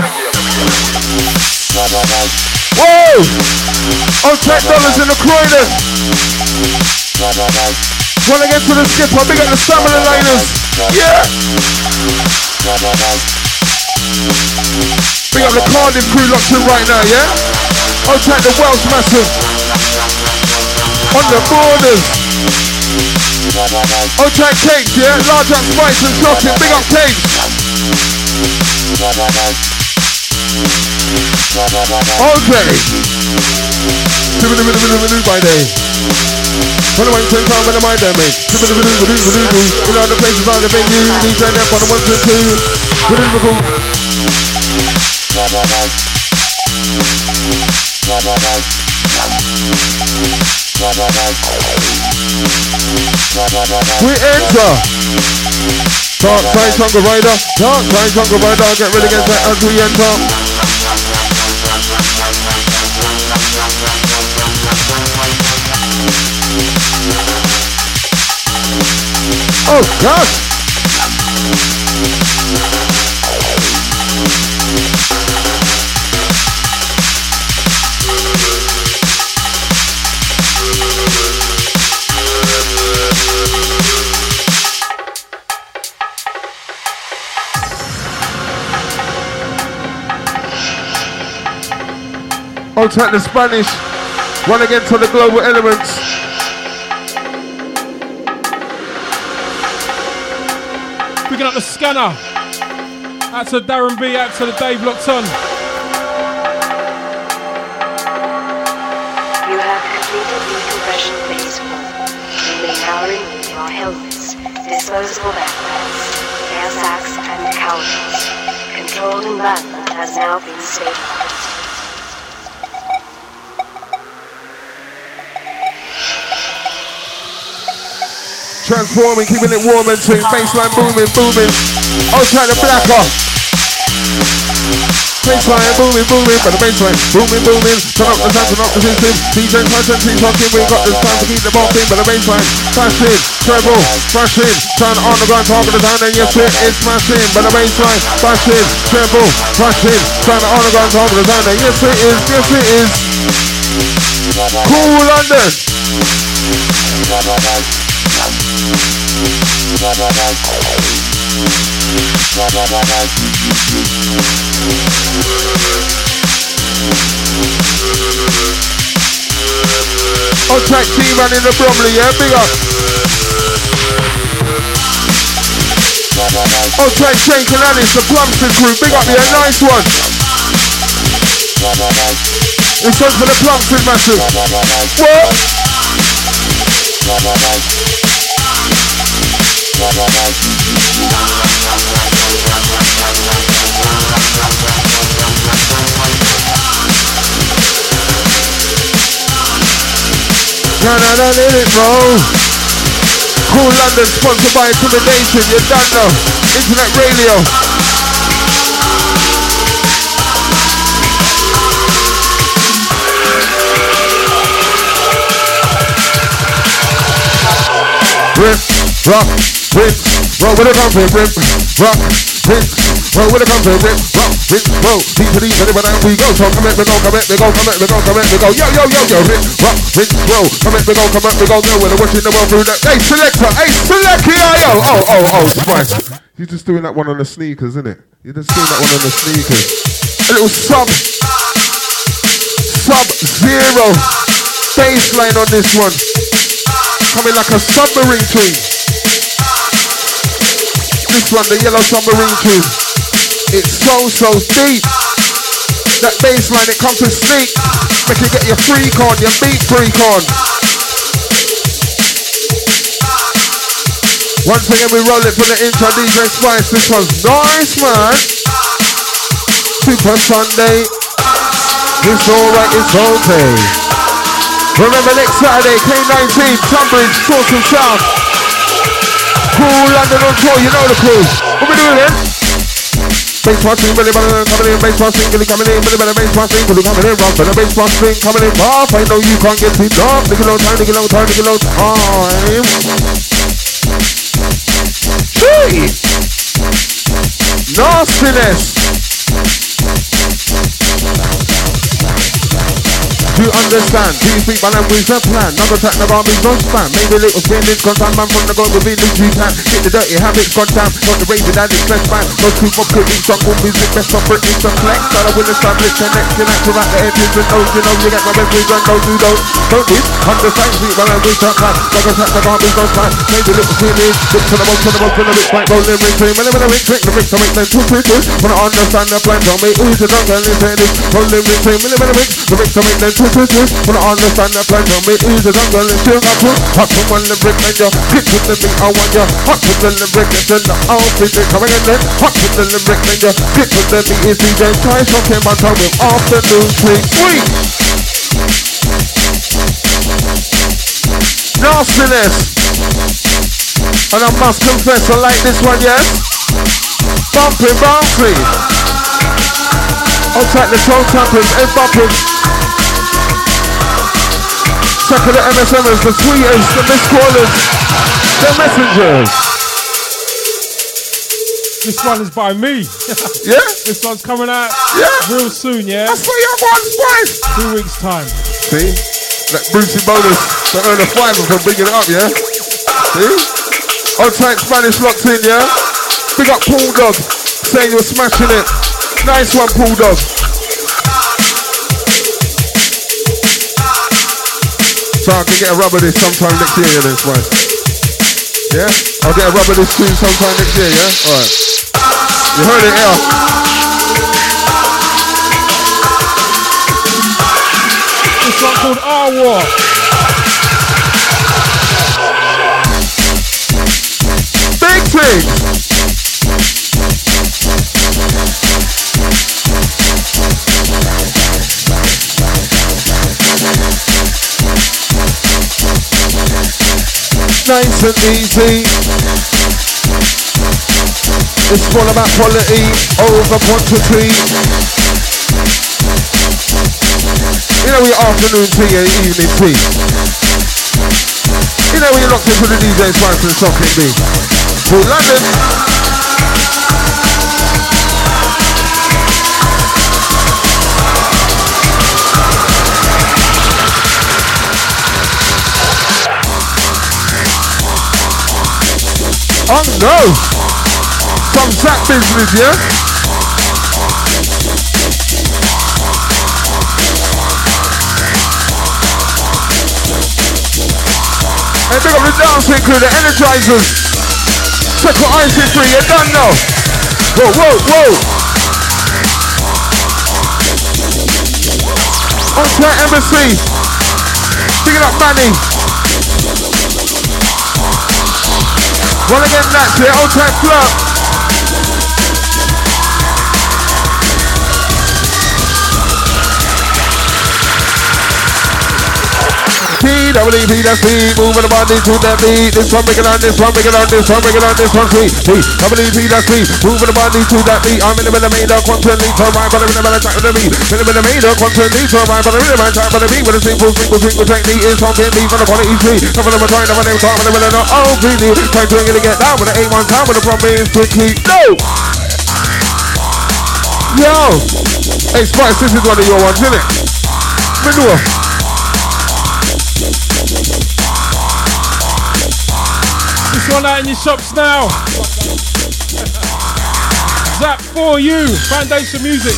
Whoa! Oh, $10 in the Croydon. Wanna get to the skipper, big up the stamina liners. Yeah! Big up the Cardiff crew locked in right now, yeah? Oh, check the Welsh massive. On the borders. Oh, check Cakes, yeah? Large up Spice and Shotting, big up Cakes. Okay. By day. When I went to town, when I mind there, mate. You know the places are the venue. DJ Nep on the 1 to 2. We enter. Dark side Jungle Rider. Dark side Jungle Rider. Get ready against that as we enter. Oh gosh! I'll take the Spanish. Run again to the global elements. Picking up the scanner. Out to Darren B, out to the Dave locked on. You have completed decompression phase 4. You may now remove your helmets, disposable backpacks, air sacs, and cowls. Controlled environment has now been stabilized. Transforming, keeping it warm and swing, baseline booming, booming. Outside the blacker. Baseline booming, booming, but the baseline booming, booming. Turn up the sound, turn up the system. DJ constantly talking, we got this time to keep the bumping, but the baseline smashing, treble, smashing. Turn on the ground, talking the sound, and yes it is smashing, but the baseline smashing, treble, smashing. Turn on the ground, talking the sound, and yes it is, yes it is. Cool London. On track T-Man in the Bromley, yeah, big up. On track Shane Cananis, the Plumstead crew, big up, yeah, nice one. This one's for the Plumstead massive. What? Let it roll. Cool London, sponsored by Intimidation. You don't know. Internet radio. rip, rock, rinse, roll with a comfort, rip, rock, rinse, roll with a comfort, rip, rock, rinse, roll. Deep to deep, and we go. So come at me, go, come at me, go, come at me, go, come at me, go. Yo, yo, yo, yo, rip, rock, rinse, roll. Come at me, go, come at me, go. Yo, we're watching the world through that. Hey, selector, yo. Oh, Spice. You're just doing that one on the sneakers, isn't it? You're just doing that one on the sneakers. A little sub-zero baseline on this one. Coming like a submarine tune. This one, the yellow submarine tune. It's so deep. That baseline, it comes to sneak. Make you get your freak on, your beat freak on. Once again, we roll it for the intro, DJ Spice. This one's nice, man. Super Sunday. It's alright, it's okay. Remember next Saturday, K19, Tunbridge, Source and South. Cool London on tour, you know the crew. What we doing then? Bass passing, Billy Bannon coming in, bass passing, Billy coming in, Billy Bannon, bass passing, Billy coming in, rock for the bass passing, coming in, off. I know you can't get enough. Nigga long time. Hey! Nastiness! Do you understand? Do you speak my language and plan? Another track, the army's no span. Maybe a little feelings gone down, man from the God within this you can. Hit the dirty habits gone down, not the raving and it's less man. No truth of critics, jungle music, best of British and flex. I will establish connection, act to write the edges and those, you know, you get my best reason, don't do those. Don't this, understand, speak my language and plan. Another track, the army's no span. Maybe a little feelings, look to the most, to the big fight, rolling ring train. When I'm ring trick, the bricks, I make them two twitches. Wanna understand the plan, tell me who's the jungle in this. Rolling ring train, when I'm ring, the bricks, I make them two twitches. Wanna understand the plan, tell me who's the jungle in this. Hot to one the brick, and you hit with the beat, I want you. Hot to the brick, and then the outfit, coming in there. Hot to the brick, and you hit with the beat, is DJ Spice, talking about time with afternoon tea. Sweet! Nastiness! And I must confess, I like this one, yes? Bumping, bouncy. I'll take the toe tappers, and bumping. Check out the MSMers, the tweeters, the missed callers, the messengers. This one is by me. Yeah? This one's coming out real soon, yeah? That's for your one, Spice. 2 weeks' time. See? That Brucey bonus to earn a fiver for bringing it up, yeah? See? Old tight Spanish locked in, yeah? Big up Pool Dog, saying you're smashing it. Nice one, Pool Dog. So I can get a rub of this sometime next year, then, Spice. Yeah? I'll get a rub of this tune sometime next year, yeah? Alright. You heard it here. This one called Our War. Big thing! Nice and easy. It's all about quality over quantity. You know your afternoon tea and evening tea. You know when you're locked into the DJ Spice and Socket B. Cool London. Oh no! Some Zach business, yeah? Hey, big up the dancing crew, the Energizers. Check what Ice is free, you done now. Whoa, whoa, whoa! On Chat Embassy. Pick it up, Manny. Well again, that's it, old time club. Keep WP, that's me. Moving the body to that beat. This one, bring it on, this one, bring it on, this one, bring it on, this one, sweet. WP, that's me. Moving the body to that beat. I'm in the middle of the quantum lead to rhyme, but I'm in the middle of the beat. In the middle of the quantum lead to rhyme, but I'm in the middle of the beat. With a simple technique is talking beat from the quality tree. Some of them are trying to run them talk, but they're really not OPD. Trying to get down with the 8-1 time, but the problem is quickly. No! Yo! Hey Spice, this is one of your ones, isn't it? Manure. This one out in your shops now. Zap for you. Foundation Music.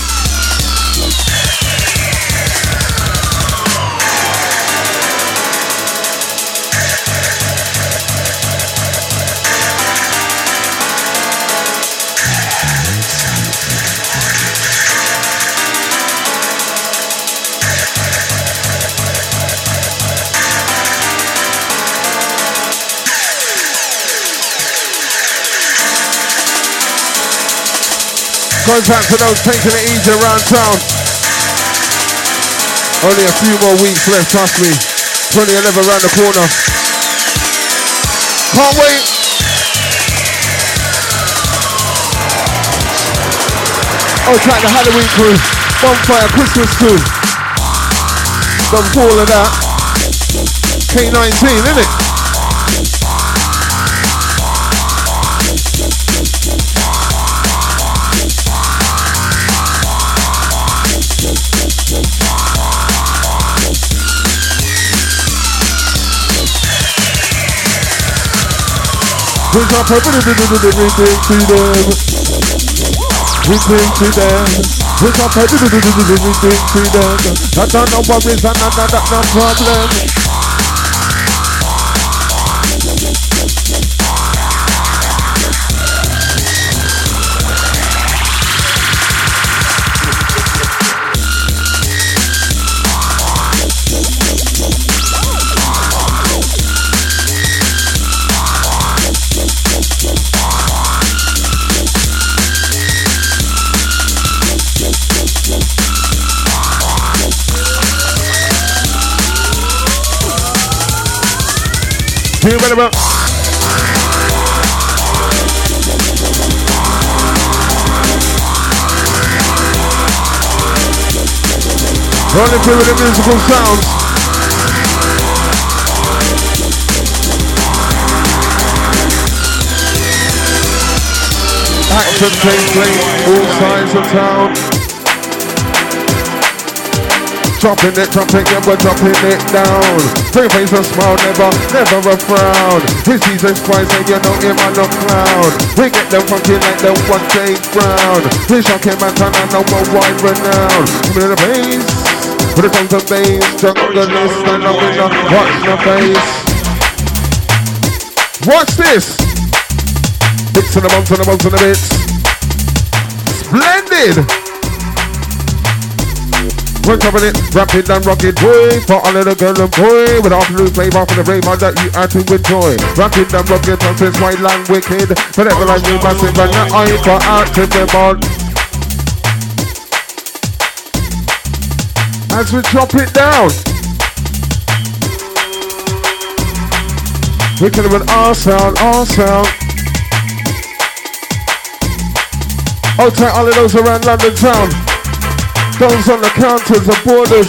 Contact for those taking it easy around town. Only a few more weeks left, trust me. 2011 around the corner. Can't wait. Oh, track the Halloween crew. Bonfire Christmas crew. Done for all of that. K19, innit? Push up everything to them. We bring to them. Push up everything to them. Not no worries, not no problem. Feel better about. Running through with the musical sounds. Action takes place all sides of town. Dropping it, yeah, we're dropping it down. Bring a face a smile, never a frown. We see this price and you know him on the cloud. We get them funky like the one Jake Brown. We shock him and turn on number one renown. Coming in the bass, with the tongues of bass. Junglist, stand up in the watch the face. Watch this. Bits and the bumps and the bumps and the bits. Splendid. We're covering it, rapid and rocket, boy. For all of the girl and boy, with afternoon flavor for the flavor that you are to enjoy. Rapid and rocket, and since white land wicked. Forever like me, massive and your eye for active demand. As we drop it down, we can have an our sound. I'll take all of those around London town. Those on the counters and borders.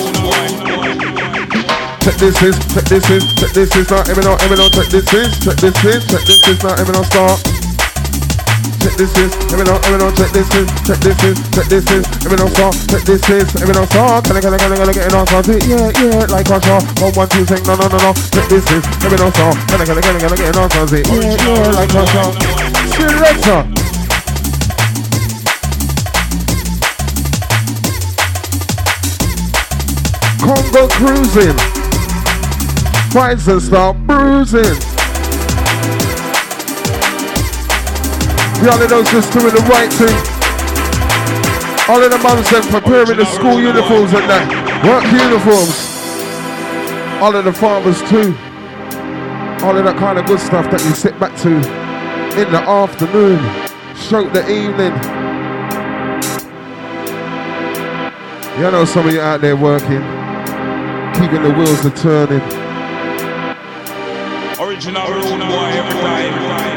Check this is not Eminem, check this is not Eminem start. Check this is Eminem, check this is Eminem start. Check this is Eminem start. Can I get it on start? Yeah, like I saw. 1, 1, 2, sing, no. Check this is Eminem start. Can I get it on start? Yeah, like I saw. Selector. Congo cruising, fights and start bruising. The all of those just doing the right thing. All of the mums then preparing the school uniforms and that, work uniforms. All of the farmers too. All of that kind of good stuff that you sit back to in the afternoon, stroke the evening. You know some of you out there working, keeping the wheels a turning. Original rude boy every time.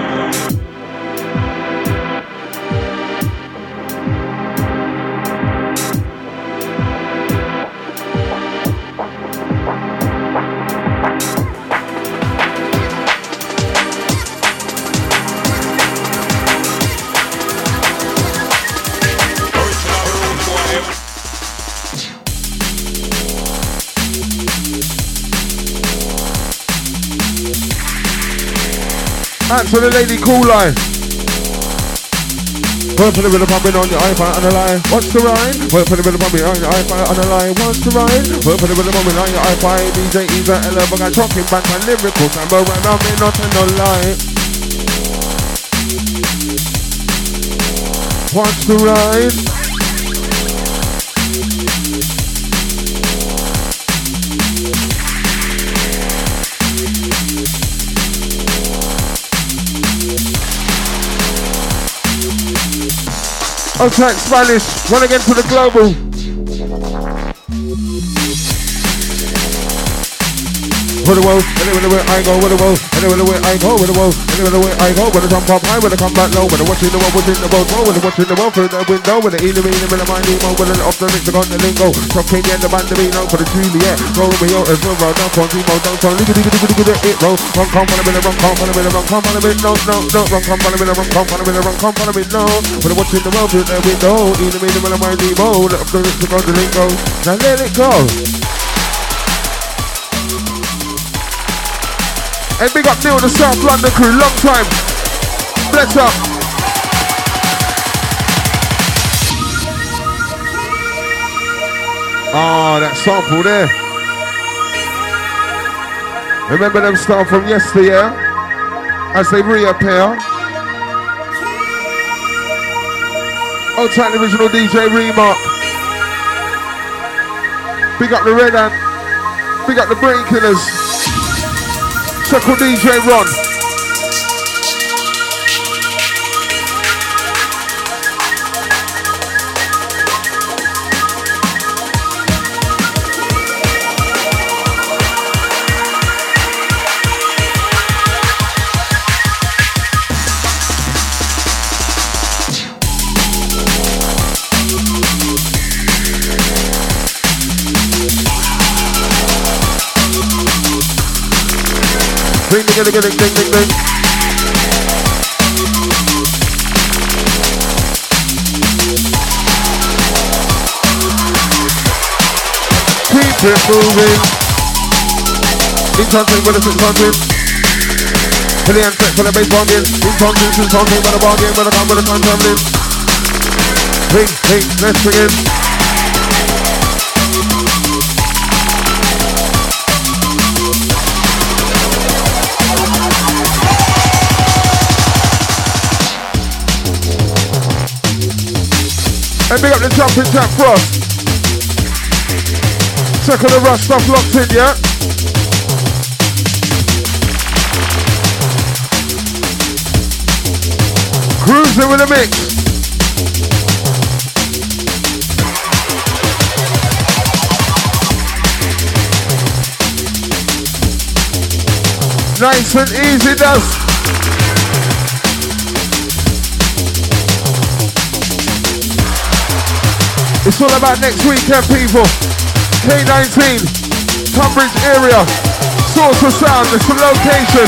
Answer the lady cool line. Work for the bit of pumping on your iPhone on the line. What's the rhyme? Work for the bit of pumping on your iPhone on the line. What's the rhyme? Work for the bit of pumping on your iPhone. DJ Eva Ella, but I'm talking back on lyrical time. But right now, me not no lie. What's the rhyme? Outside Spanish, run again to the global. With the world, anywhere I go, with the world, anywhere I go, with the world, anywhere I go, with the jump up high, with the come back low, with the watching the world within the boat, with the watching the world through the window, with the eating, with the mind, with the off the mix, the gun, the lingo, from King and the band, the beat, for the Juliet, roll me out as well, don't come, Timo, don't come, it roll, run, come on a bit, run, come on a bit, run, come on a bit, no, run, come on a bit, run, come on a bit, run, come on a bit, no, with the watching the world through the window, eating, with the mind, off the mix, the gun, the lingo, now let it go. Hey, big up Neil, the South London crew, long time. Bless up. Oh, that sample there. Remember them start from yesteryear as they reappear. Old time original DJ Remark. Big up the Red Ant. Big up the Brain Killers. Circle DJ Ron. Ding, ding, ding, ding, ding, ding. Keep it moving. Enchanting with the 600. For the answer, for the bass bargain. Enchanting by the bargain, but I come with the time traveling. Ring, let's begin. And big up the jumping Jack Frost. Circle the rush stuff locked in, yeah? Cruising with a mix. Nice and easy does. It's all about next weekend, people. K19, Tunbridge area, source of sound, it's the location.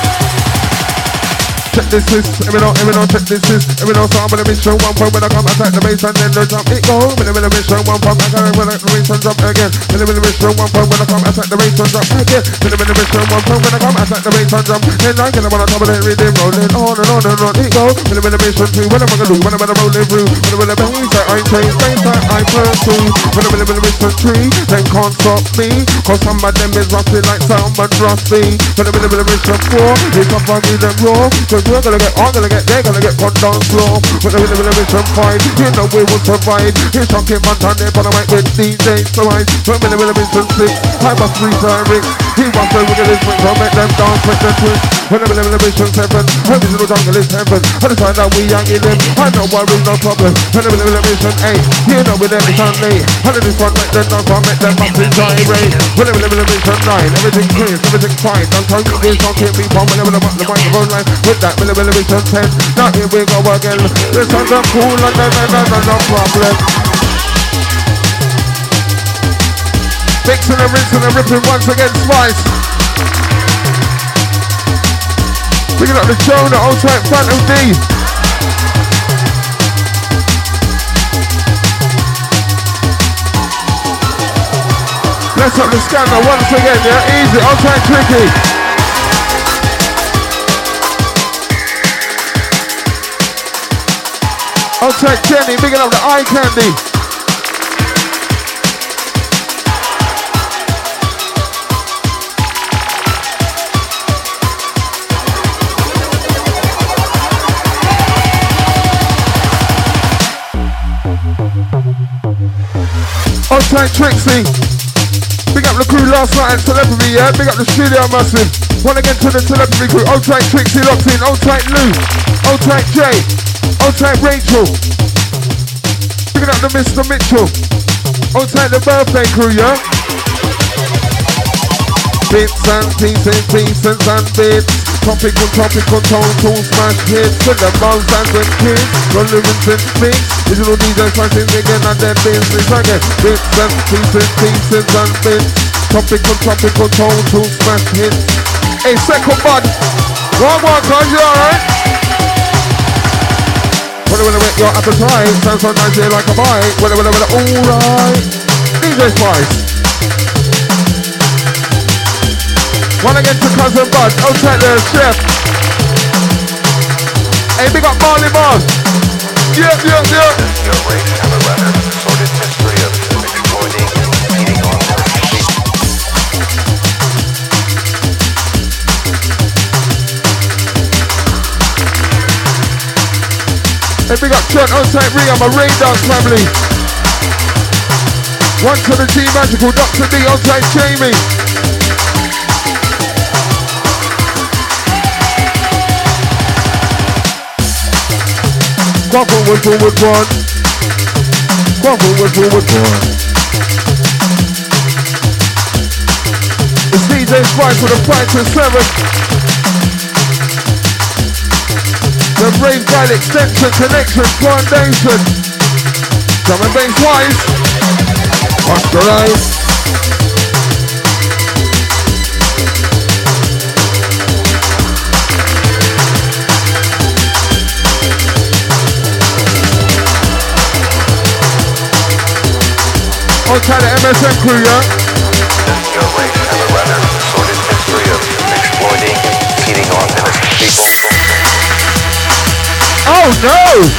Check this is, every no, check this is, every no sound with a mission, 1 point when I come attack the bass and then the jump, it go, with a mission, 1 point, I got it when I bass and jump again, with a mission, 1 point when I come attack the bass and jump again, with a mission, 1 point when I come attack the bass and jump, then I get it when I come and rhythm rolling on and on and on, it go, with a mission 2, when I'm gonna do, when I'm gonna rolling through, with a bass that I change, bass that I pursue, with a mission 3, then can't stop me, cause some of them is rusty like sound but rusty, with a mission 4, it's up on me them raw, so cause we're gonna get, I'm gonna get, they're gonna get gone down slow. With the mission fight, you know we will survive. He's shocking Montana, but I might with DJ Survive. With the mission 6, I must restart Rick. He wants to look at his swing, so make them dance, make them twist. With the mission 7, every single jungle is heaven. I decide that we young in them, I know worries, no problem. With the mission 8, you know with every Sunday. I do this one, make them dance, I'll make them massive gyrate. With the mission 9, everything clear, everything fine. Don't tell you this, don't keep me from whenever the microphone line. With that mission 10, now here we go again. This one's a cool and no problem. Mixing and rinsing and ripping once again, Spice. Picking up the show, the old type Phantom D. Let's up the scanner once again, yeah, easy, old type Tricky. Old type Jenny, picking up the eye candy. Outside Trixie, big up the crew last night at Celebrity, yeah? Big up the studio massive. One again to the Celebrity crew. Outside Trixie locked in. Outside Lou, outside Jay, outside Rachel. Big up the Mr. Mitchell. Outside the birthday crew, yeah? Bits and pieces, pieces and bits. Topical, total smash hits. With the mouse and the kids. Run lyrics and mix. Digital DJs fighting again and then business again. Bits and pieces, pieces and bits. Topical, total smash hits. Hey, second bud. One more, cause you alright? When I whet your appetite. Sounds so nice here like a bite. When alright. DJ Spice. One again to Cousin Bud, outside there, chef. Hey, big up Marley Mars. Yeah. Your race have a rather sordid history of exploiting and feeding on their sheep. Hey, big up Trent, outside Ria, my Rain Dance family. One to the G Magical, Dr. D, outside Jamie. Go forward one. Go forward one. It's DJ Spice with a 5 to 7. The Brave Guide Extension Connection Foundation. Drum and bass wise. Watch the rise. Outside the MSM crew, yeah? Does your race have a rather sordid history of exploiting and feeding on innocent people? Oh no!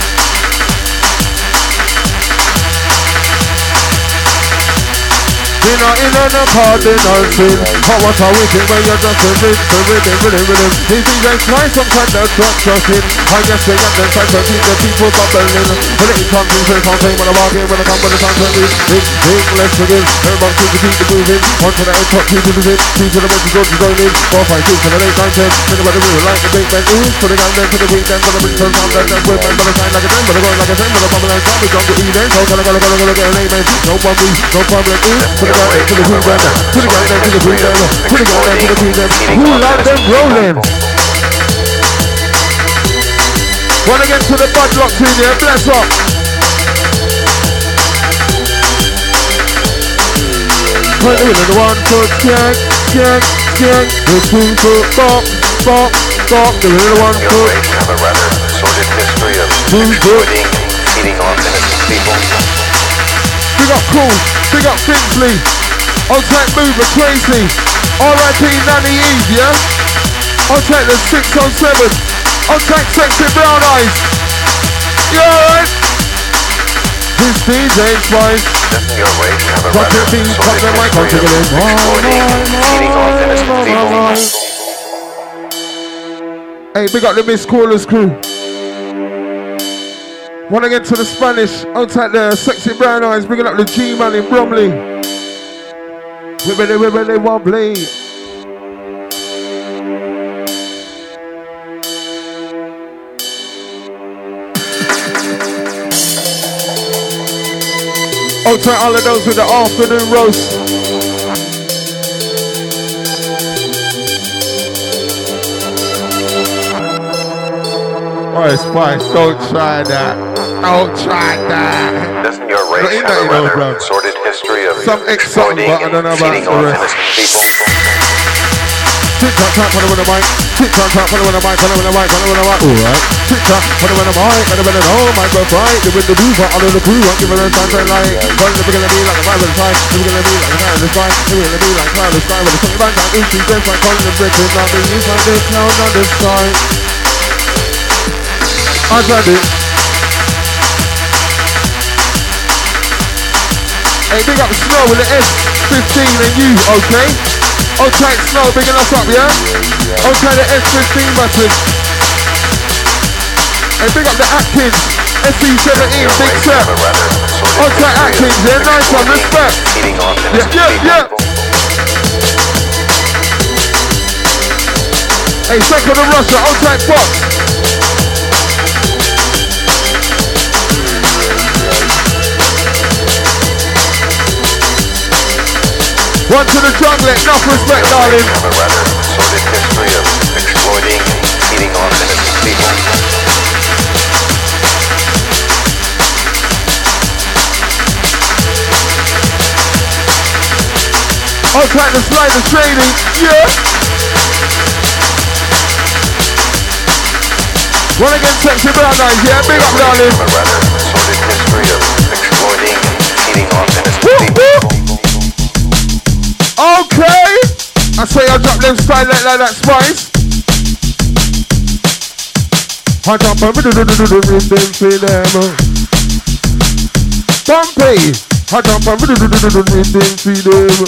Dinner in and a cardinal sin. Hot water waiting when you're just a rhythm. These DJs try some kind of truck-trucking. I guess they got them trying to keep the people bubbling. When it comes to the something, when I walk in, when I come, when the time to leave. Big, let's begin. Everybody seems to keep the moving. On to the end, top people to it. Two to the bench, go to go in. 4, 5, 6, 7, 8, 9, 10. Think about the rule, like the big man. Ooh, to the gang, then to the queen, then to the big turn, down, then with men. But I shine like a 10, but I go like a 10, but I bubble like zombie, jump to eat, then. So can I go get an amen. No problem, ooh. To the guy, to the queen, then. To the guy, then to the queen, then. To the guy, then to the queen, then. Who let them rolling? One again to the Bud locked in here, bless up. Put it in the 1 foot, skank. The 2 foot, bop. The little 1 Your foot. race have a rather sordid history of exploiting and feeding on innocent people. Big up Cool, big up Finsley. I'll take Mover Tracy. R.I.P. Nanny Eve, yeah? I'll take the 607. I'll take Sexy Brown Eyes. You alright? This DJ Spice. Doesn't your race have a Cut rather your beat, cut sordid the mic, I'll history take it of in. exploiting and feeding on innocent people? Hey, big up the Miss Callers crew. Wanna get to the Spanish, outside the sexy brown eyes, bringing up the G-Man in Bromley. Wibbly wobbly. Outside all of those with the afternoon roast. Oh, Spice, don't try that. Don't try that. Doesn't your race have a rather sordid history of some exploiting but I don't know and about feeding the on rest. innocent people? Tick-tock, tock, put it with a mic. Tick-tock, tock, put it with a mic, put it with a mic, put it with a mic. Alright. Tick-tock, put it with a mic, put it with a mic, mic, right. They with the blue, but all of the crew, I'm giving them time to like. One, they're gonna be like the vibe of the sky. They're gonna be like the cloud of the sky. They're gonna be like cloud of the sky. With the sunny bank, I'm easy, just like calling the brick. It's not the use like this cloud on the sky. I tried it. Hey, big up Snow with the S15 and you, okay? Okay, Snow, bigging us up, yeah? Okay, the S15 massive. Hey, big up the Atkins, SC17, big set. Okay, Atkins, yeah, nice one, respect. Yeah. Hey, second of Russia, okay, Fox. One to the jungle, enough respect, darling. Have a rather sordid history of exploiting and feeding on innocent people. I'll try to slide the trading, yeah. One against sexy brown eyes, yeah, big up, darling. Have a rather sordid history of exploiting and feeding on innocent people. Okay, I say I drop them style like that Spice. I drop them rhythm for them. Bumpy, I drop them rhythm for them.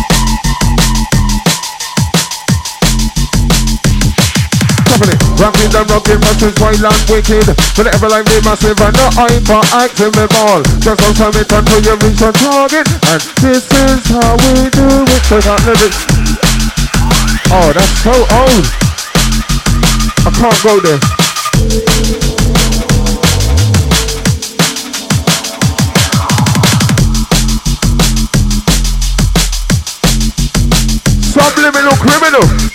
Rockin' and rockin' versus wild and wicked. Whenever life be massive and no hyperactive at all. Just on summit until you reach your target. And this is how we do it. So that lyrics. Oh, that's so old. I can't go there. Subliminal criminal.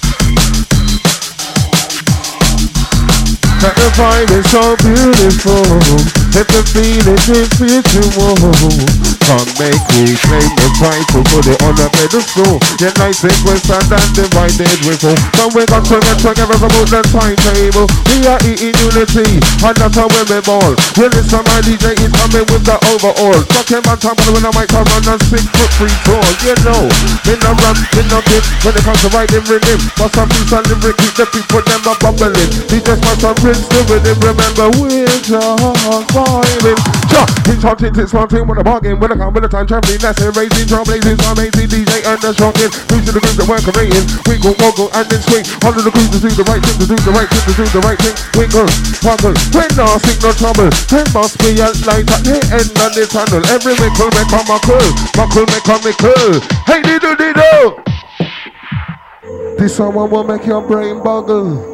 That the vibe is so beautiful. If the feeling is mutual, can't make we claim the title. Put it on a pedestal. Yet nice sequence and divided with all. So we got to get together about the timetable. We are eating unity, and that's how we ball. Well, it's my DJ is coming with the overall. Talking about time when I might come on a 6 foot free tour. You know, in the run, in the dip. When it comes to writing rhythm, but some piece of lyric keep the people them a bubbling. We just must have the rhythm, remember we're just vibing. It's hot, it's smarting with a bargain. When I come with a time traveling, that's it, raising, trailblazing, amazing DJ and the shocking. Who's to the group that we're creating? Wiggle, woggle, and then swing. All of the crews to do the right thing, to do the right thing, to do the right thing. Wiggle, woggle, when no signal trouble. There must be a light at the end of the tunnel. Every mickle make a muckle, muckle make a mickle. Hey, diddle. This someone will make your brain boggle.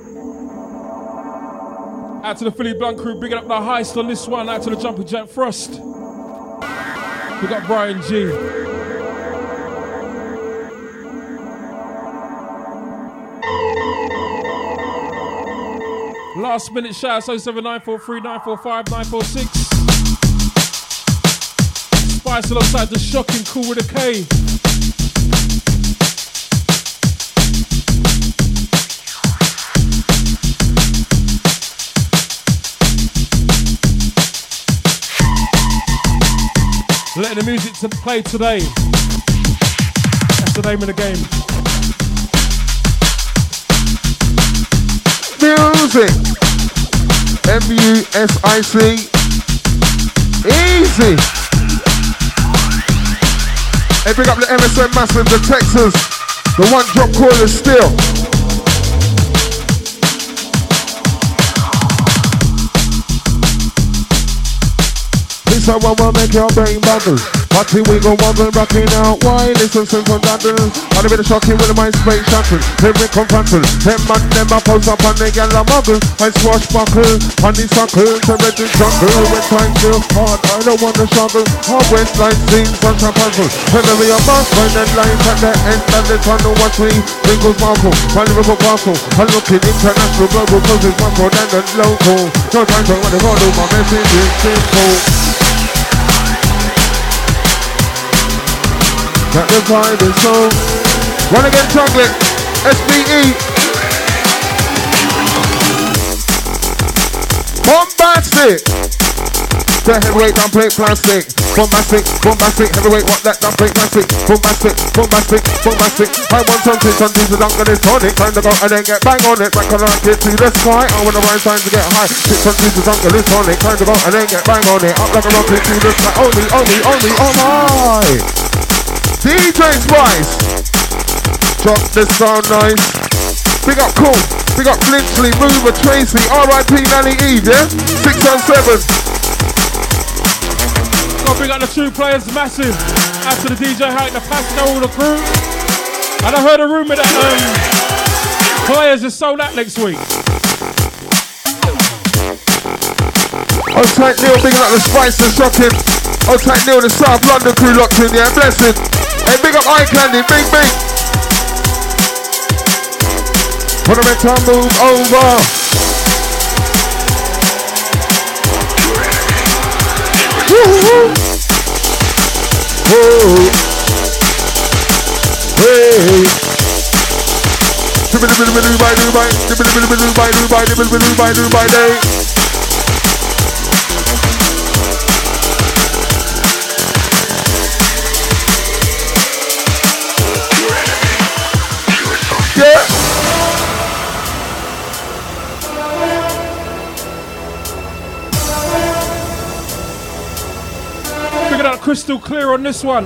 Out to the Philly Blunt crew, bigging up the heist on this one. Out to the Jumping Jack Frost. We got Brian G. Last minute shouts 07943945946. Spice alongside the shocking Cool with a K. Letting the music to play today. That's the name of the game. Music. M-U-S-I-C. Easy. Hey, pick up the MSN Massive, the Texas. The one drop caller still. This a one will make your brain bubble. Party we go wobble, rocking out. Why listen to from London? On a bit of shocking with a mind space shuttle. Every confrontal. Them man them a pose up on the yellow muggle. I swashbuckle on the suckle to red the jungle. When time feels hard, I don't want to struggle. Hard west line seems such a puzzle. Whenever you're boss, find that line at the end of the tunnel. Watch me, Wrinkles Markle, Liverpool Castle. I'm looking international, global, cause it's much more than the local. No time for what I gotta do, my message is simple. That the vibe is so. Run again, chocolate. SBE. Bombastic. The heavyweight down plate plastic. Bombastic, bombastic, heavyweight, what that down plate plastic. Bombastic, bombastic, bombastic. I want something, some diesel, I'm gonna tonic. Time to go and then get bang on it. Back on it, get to the sky. I want the right time to get high. Six on diesel, I'm gonna tonic. Time to go and then get bang on it. Up like a rocket to the sky. Only, oh my. DJ Spice. Drop the sound nice. Big up Cool. Big up Flinchley, Mover, Tracy. R.I.P. Nanny Eve, yeah? 6 on 7. Gotta bring up the two players, massive. Out to the DJ Hack, the Pascal, all the crew. And I heard a rumour that players is sold out next week. Old tight Neil, big up the Spice and Shocking. Old tight Neil, the South London crew locked in, yeah, blessed. Hey, big up Eye Candy, big. Wanna make time move over. Woo-hoo-hoo. Whoa. Hey. Dubai day. Yeah. Figured out crystal clear on this one.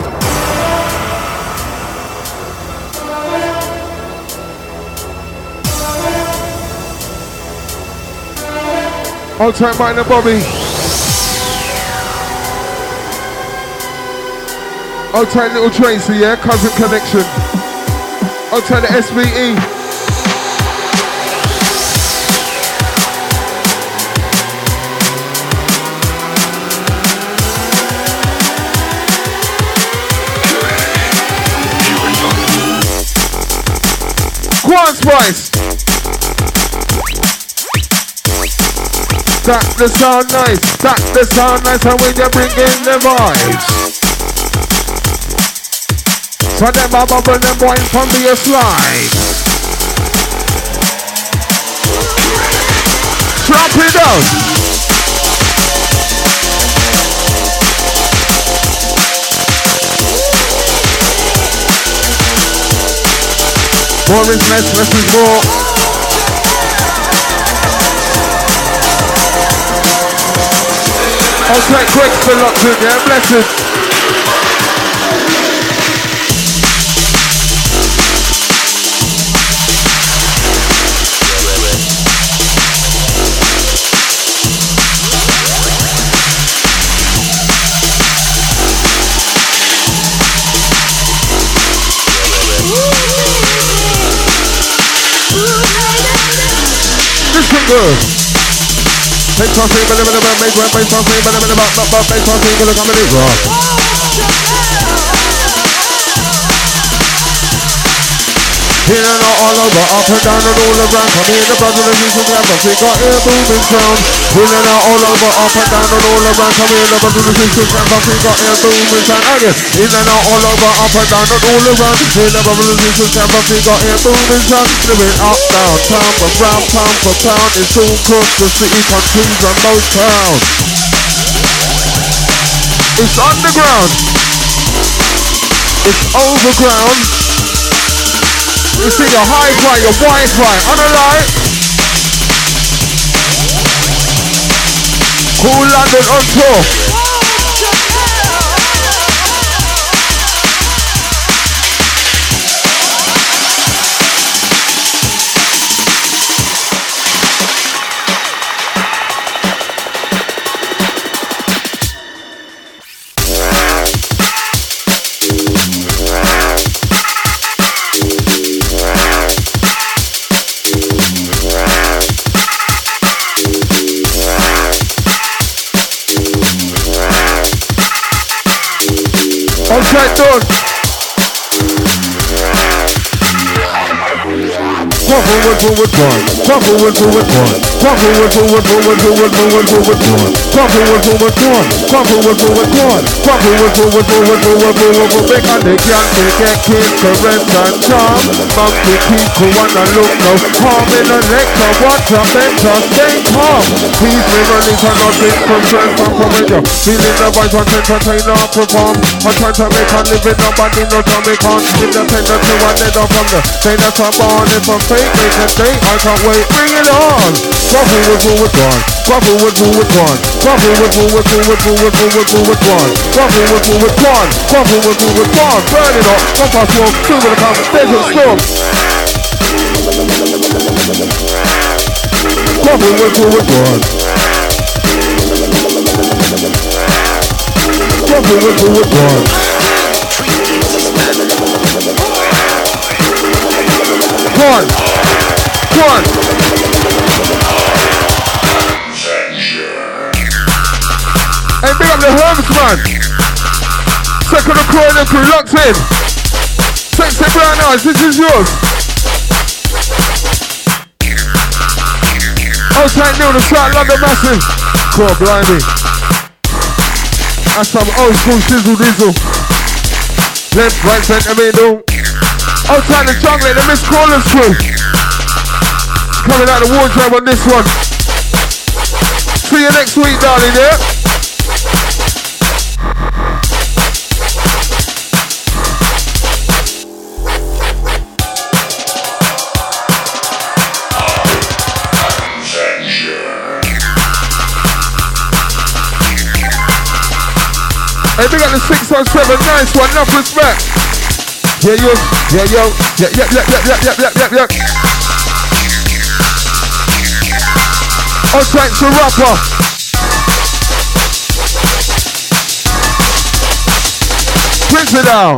Old time Mike and Bobby. Old time little Tracy, yeah, cousin connection. Old time the SVE. Quan Spice. That the sound nice, that the sound nice, and when you bring in the vibes. So them a bubble, them wine from the slide. Drop it down. More is less is more. Okay, quick, the locked in, yeah, blessed. This is good. Make something, but make something, but make something, but come in rock. Here and all over, up and down and all around. Come in the brother and you can grab us. We got air booming sound. Here and all over, up and down and all around. Come in the brother and you can grab us. We got air booming sound. Again, in and all over, up and down and all around. Here the brother and you can grab us. We got air booming sound. Living up, down, town for round, pound for pound. It's all across the city, countries and most towns. It's underground. It's overground. You see your hi-fi, your Wi-Fi, on the light. Cool London on tour. Outside done. Come forward, forward, one. Come forward, forward, one. Come forward, forward, forward, forward, forward, forward, one. Come forward, forward, one. Come forward, forward, one. Come forward, forward, forward, forward, forward, big and they can't get kids, caress and charm. Monkey people wanna look no harm in the neck of what the better stay calm. Please never leave for nothing from stress from comedy. Feeling the voice on entertainer perform. I'm trying to make a living, nobody knows how we can't. Independent to one dead from the day that's a born in from fake. Make a day, I can't wait, bring it on. Go forward, forward, one. Go forward, forward, one. Go forward, forward, forward, forward, forward, forward, one. Go forward, forward, one. Go forward, forward, one. Burn it up, go fast walk, through the count, desert storm. Go forward, forward, one. Go forward, forward, one. One. One. Hey, big up the Herbs, man. Second of Croydon crew, locked in. Sexy brown eyes, this is yours. Outside Neil, the South London Massive. Cool, blimey. That's some old school sizzle dizzle. Left, right, centre, middle. Outside the jungle, the Miss Callers crew. Coming out the wardrobe on this one. See you next week, darling, yeah? Hey, big up the 607, nice one, enough respect. Yeah, yo, yeah, yo, yeah. Outside to rapper. Prince it down.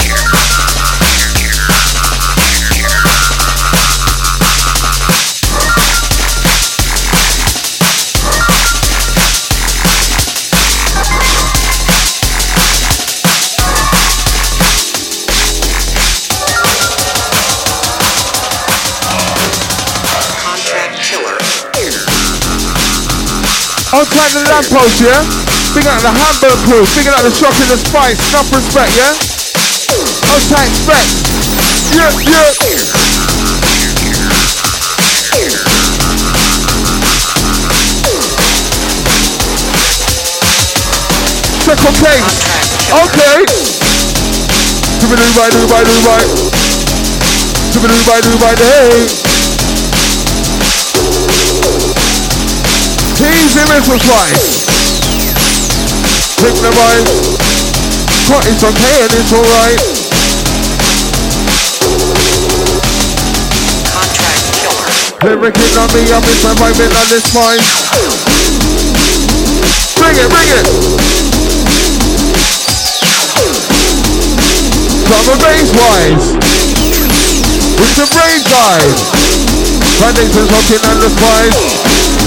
Outside the lamppost, yeah? Big out the Hamburg crew, big out the Shock in the Spice, enough respect, yeah? Outside Specs, yeah. Second place, okay. Dubai, hey. Easy missile slice. Pick the vibe. Cut it's okay and it's alright. Contract killer. Lyricking on me, I'm in my vibing on this mind. Bring it. Drum and bass wise. With the brain guide. Foundations rocking on the spice.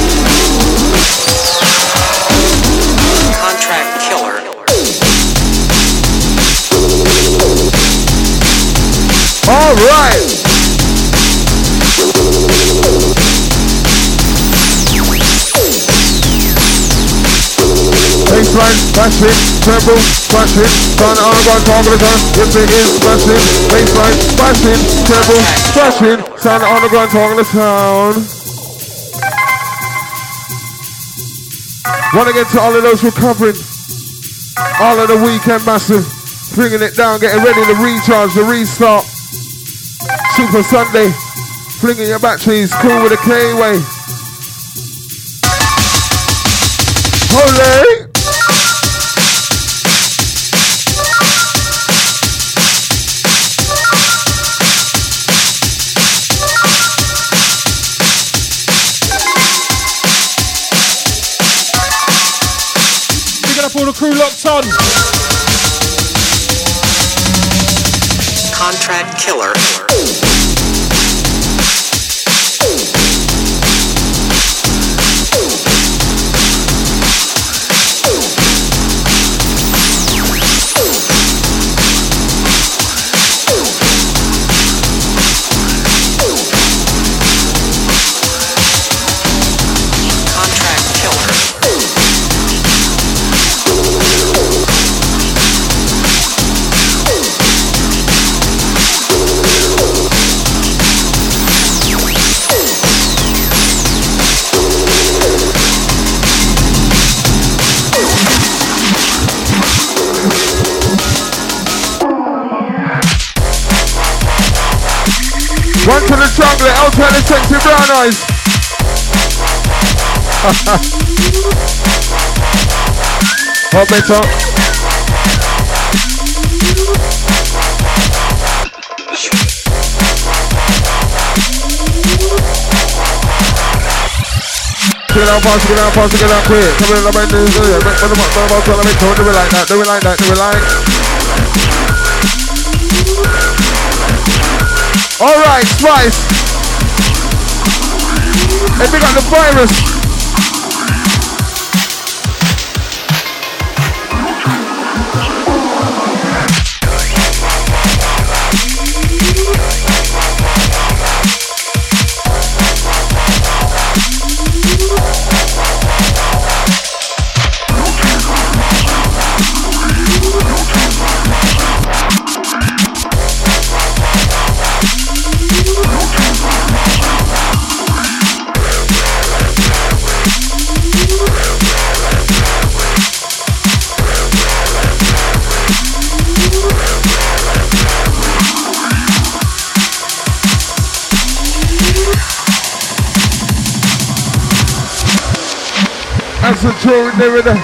Contract killer. All right. Baseline, smashing, treble, smashing, turn on the gun, talk to the gun, if it is smashing, baseline, smashing, treble, smashing, turn on the gun, talk to the sound. Want to get to all of those recovering, all of the weekend massive, bringing it down, getting ready to recharge, the restart. Super Sunday, flinging your batteries, cool with a K-way. Holy! All the crew locked on. Contract killer. outside the sexy brown eyes. Hot better. Get out fast, get out fast, get out quick. Come in, I'm in the do it like that, do it like that, do it like. Alright, Spice. Hey, we got the virus. That's the touring there with the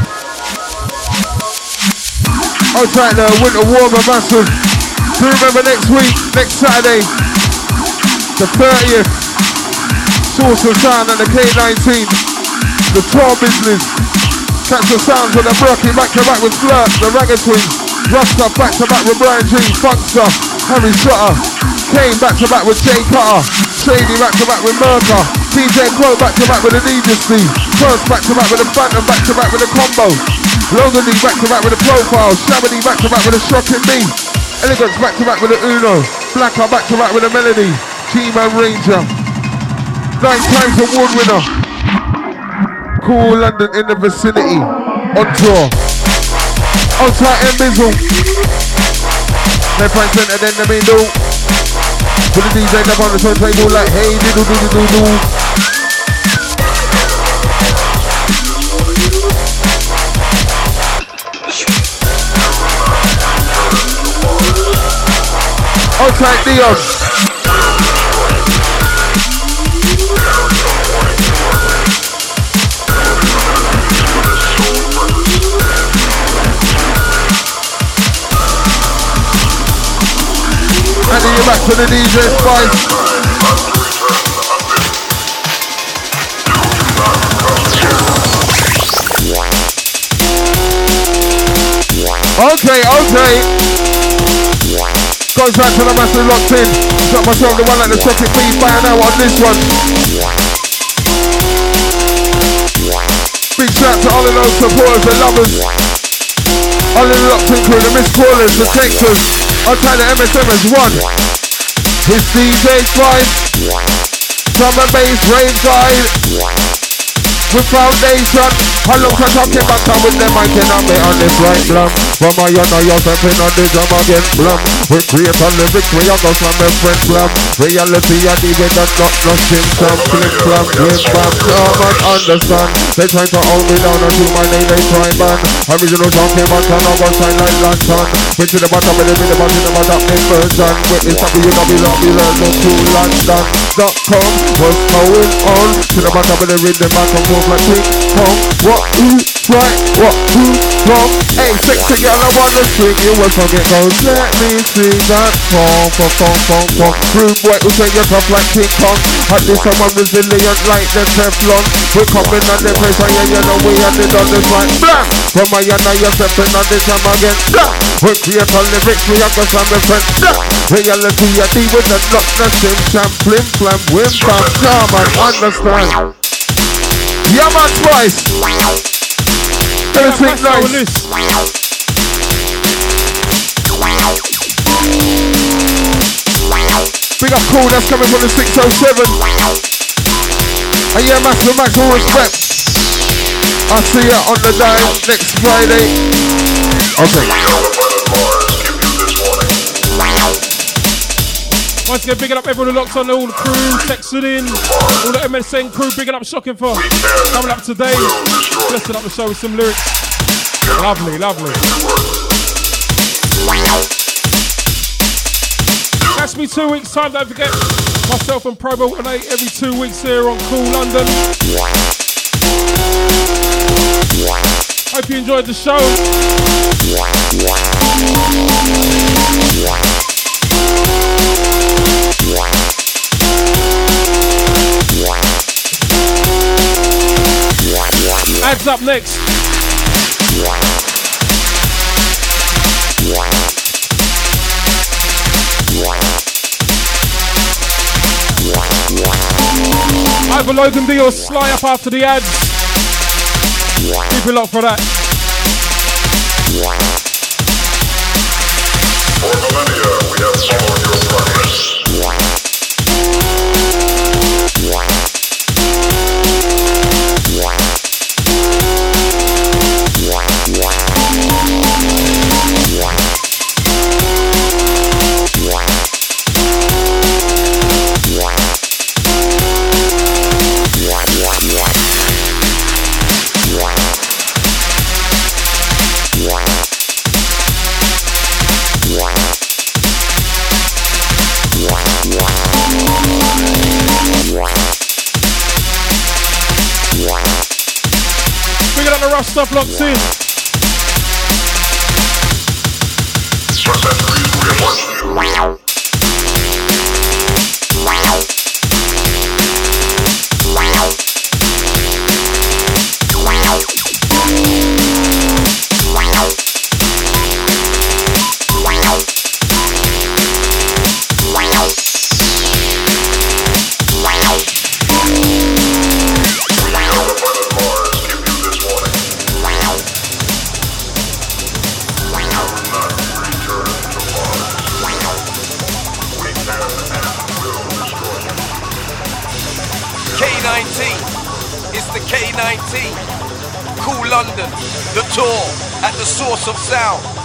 outside the winter warmer massive. Do remember next week, next Saturday, the 30th, Source of Sound and the K19, the tour business. Catch the sounds with the Brocky back to back with Flirt, the Ragga Twins, Rasta back to back with Brian G, Funkster, Harry Shutter, Kane back to back with Jay Cutter, Shady back to back with Merker, DJ Quo back to back with the Needlessly, First back to back with the Phantom, back to back with the Combo, Logan D back to back with the Profile, Shabby back to back with the Shocking Me, Elegance back to back with the Uno, Blacker back to back with the Melody, G-Man Ranger, 9 times award winner, Cool London in the vicinity, on tour, outside Bizzle, left right center then the middle, with the DJ up on the turntable like hey diddle diddle diddle. Outside Dion. And then you're back to the DJ Spice. Okay. Goes back to the massive locked in. Got myself the one like the Tropic Beat by now on this one. Big shout to all of those supporters and lovers. All of the locked in crew, the missed callers, the texters. I'll try the MSM as one. It's DJ Spice. Drum and bass rave guide. With foundation, how long can talking back time with them I cannot be on this right blam. From my you're stepping on the drum again blam. We create a lyrics, we are go from my friend blam. Reality and even that not nothing some flip blam. With bam, come and understand. They try to hold me down and do my name, they try ban. Original talking back and I go shine like lantern. Went to the bottom of the middle, but in the bottom this version. Witness www.London.com. What's going on? To the bottom of the rhythm, back and forth like ping pong. What who's right, what who's wrong? Hey, sexy girl, I wanna swing you will forget goes. Let me see that pong. Rude boy who say you're tough like King Kong. Had this someone resilient like the Teflon. We're coming on the pressure, yeah, you know we had it on this right. Blam! From my and now you're stepping on this time again. Blam! We create all lyrics, we have got some friends. Blam! Reality, I deal with the knock, nothing. Champlin, flam, wim, bam, come and understand. Yeah, man, Spice. Everything nice. Big up Cool, that's coming from the 607. And yeah, Master Max, all respect. I'll see ya on the dime next Friday. Okay. Once again, bigging up everyone who locked on, all the crew, texted in, all the MSN crew, bigging up Shocking for coming up today, blessing up the show with some lyrics. Lovely. That's me 2 weeks time, don't forget, Myself and Probo 18 every 2 weeks here on Cool London. Hope you enjoyed the show. Ads up next. Either Logan D or Sly up after the ads. Keep it locked for that. For millennia, we have followed your progress. Stuff locked in. For centuries we have watched you. K19, Cool London, the tour at the source of sound.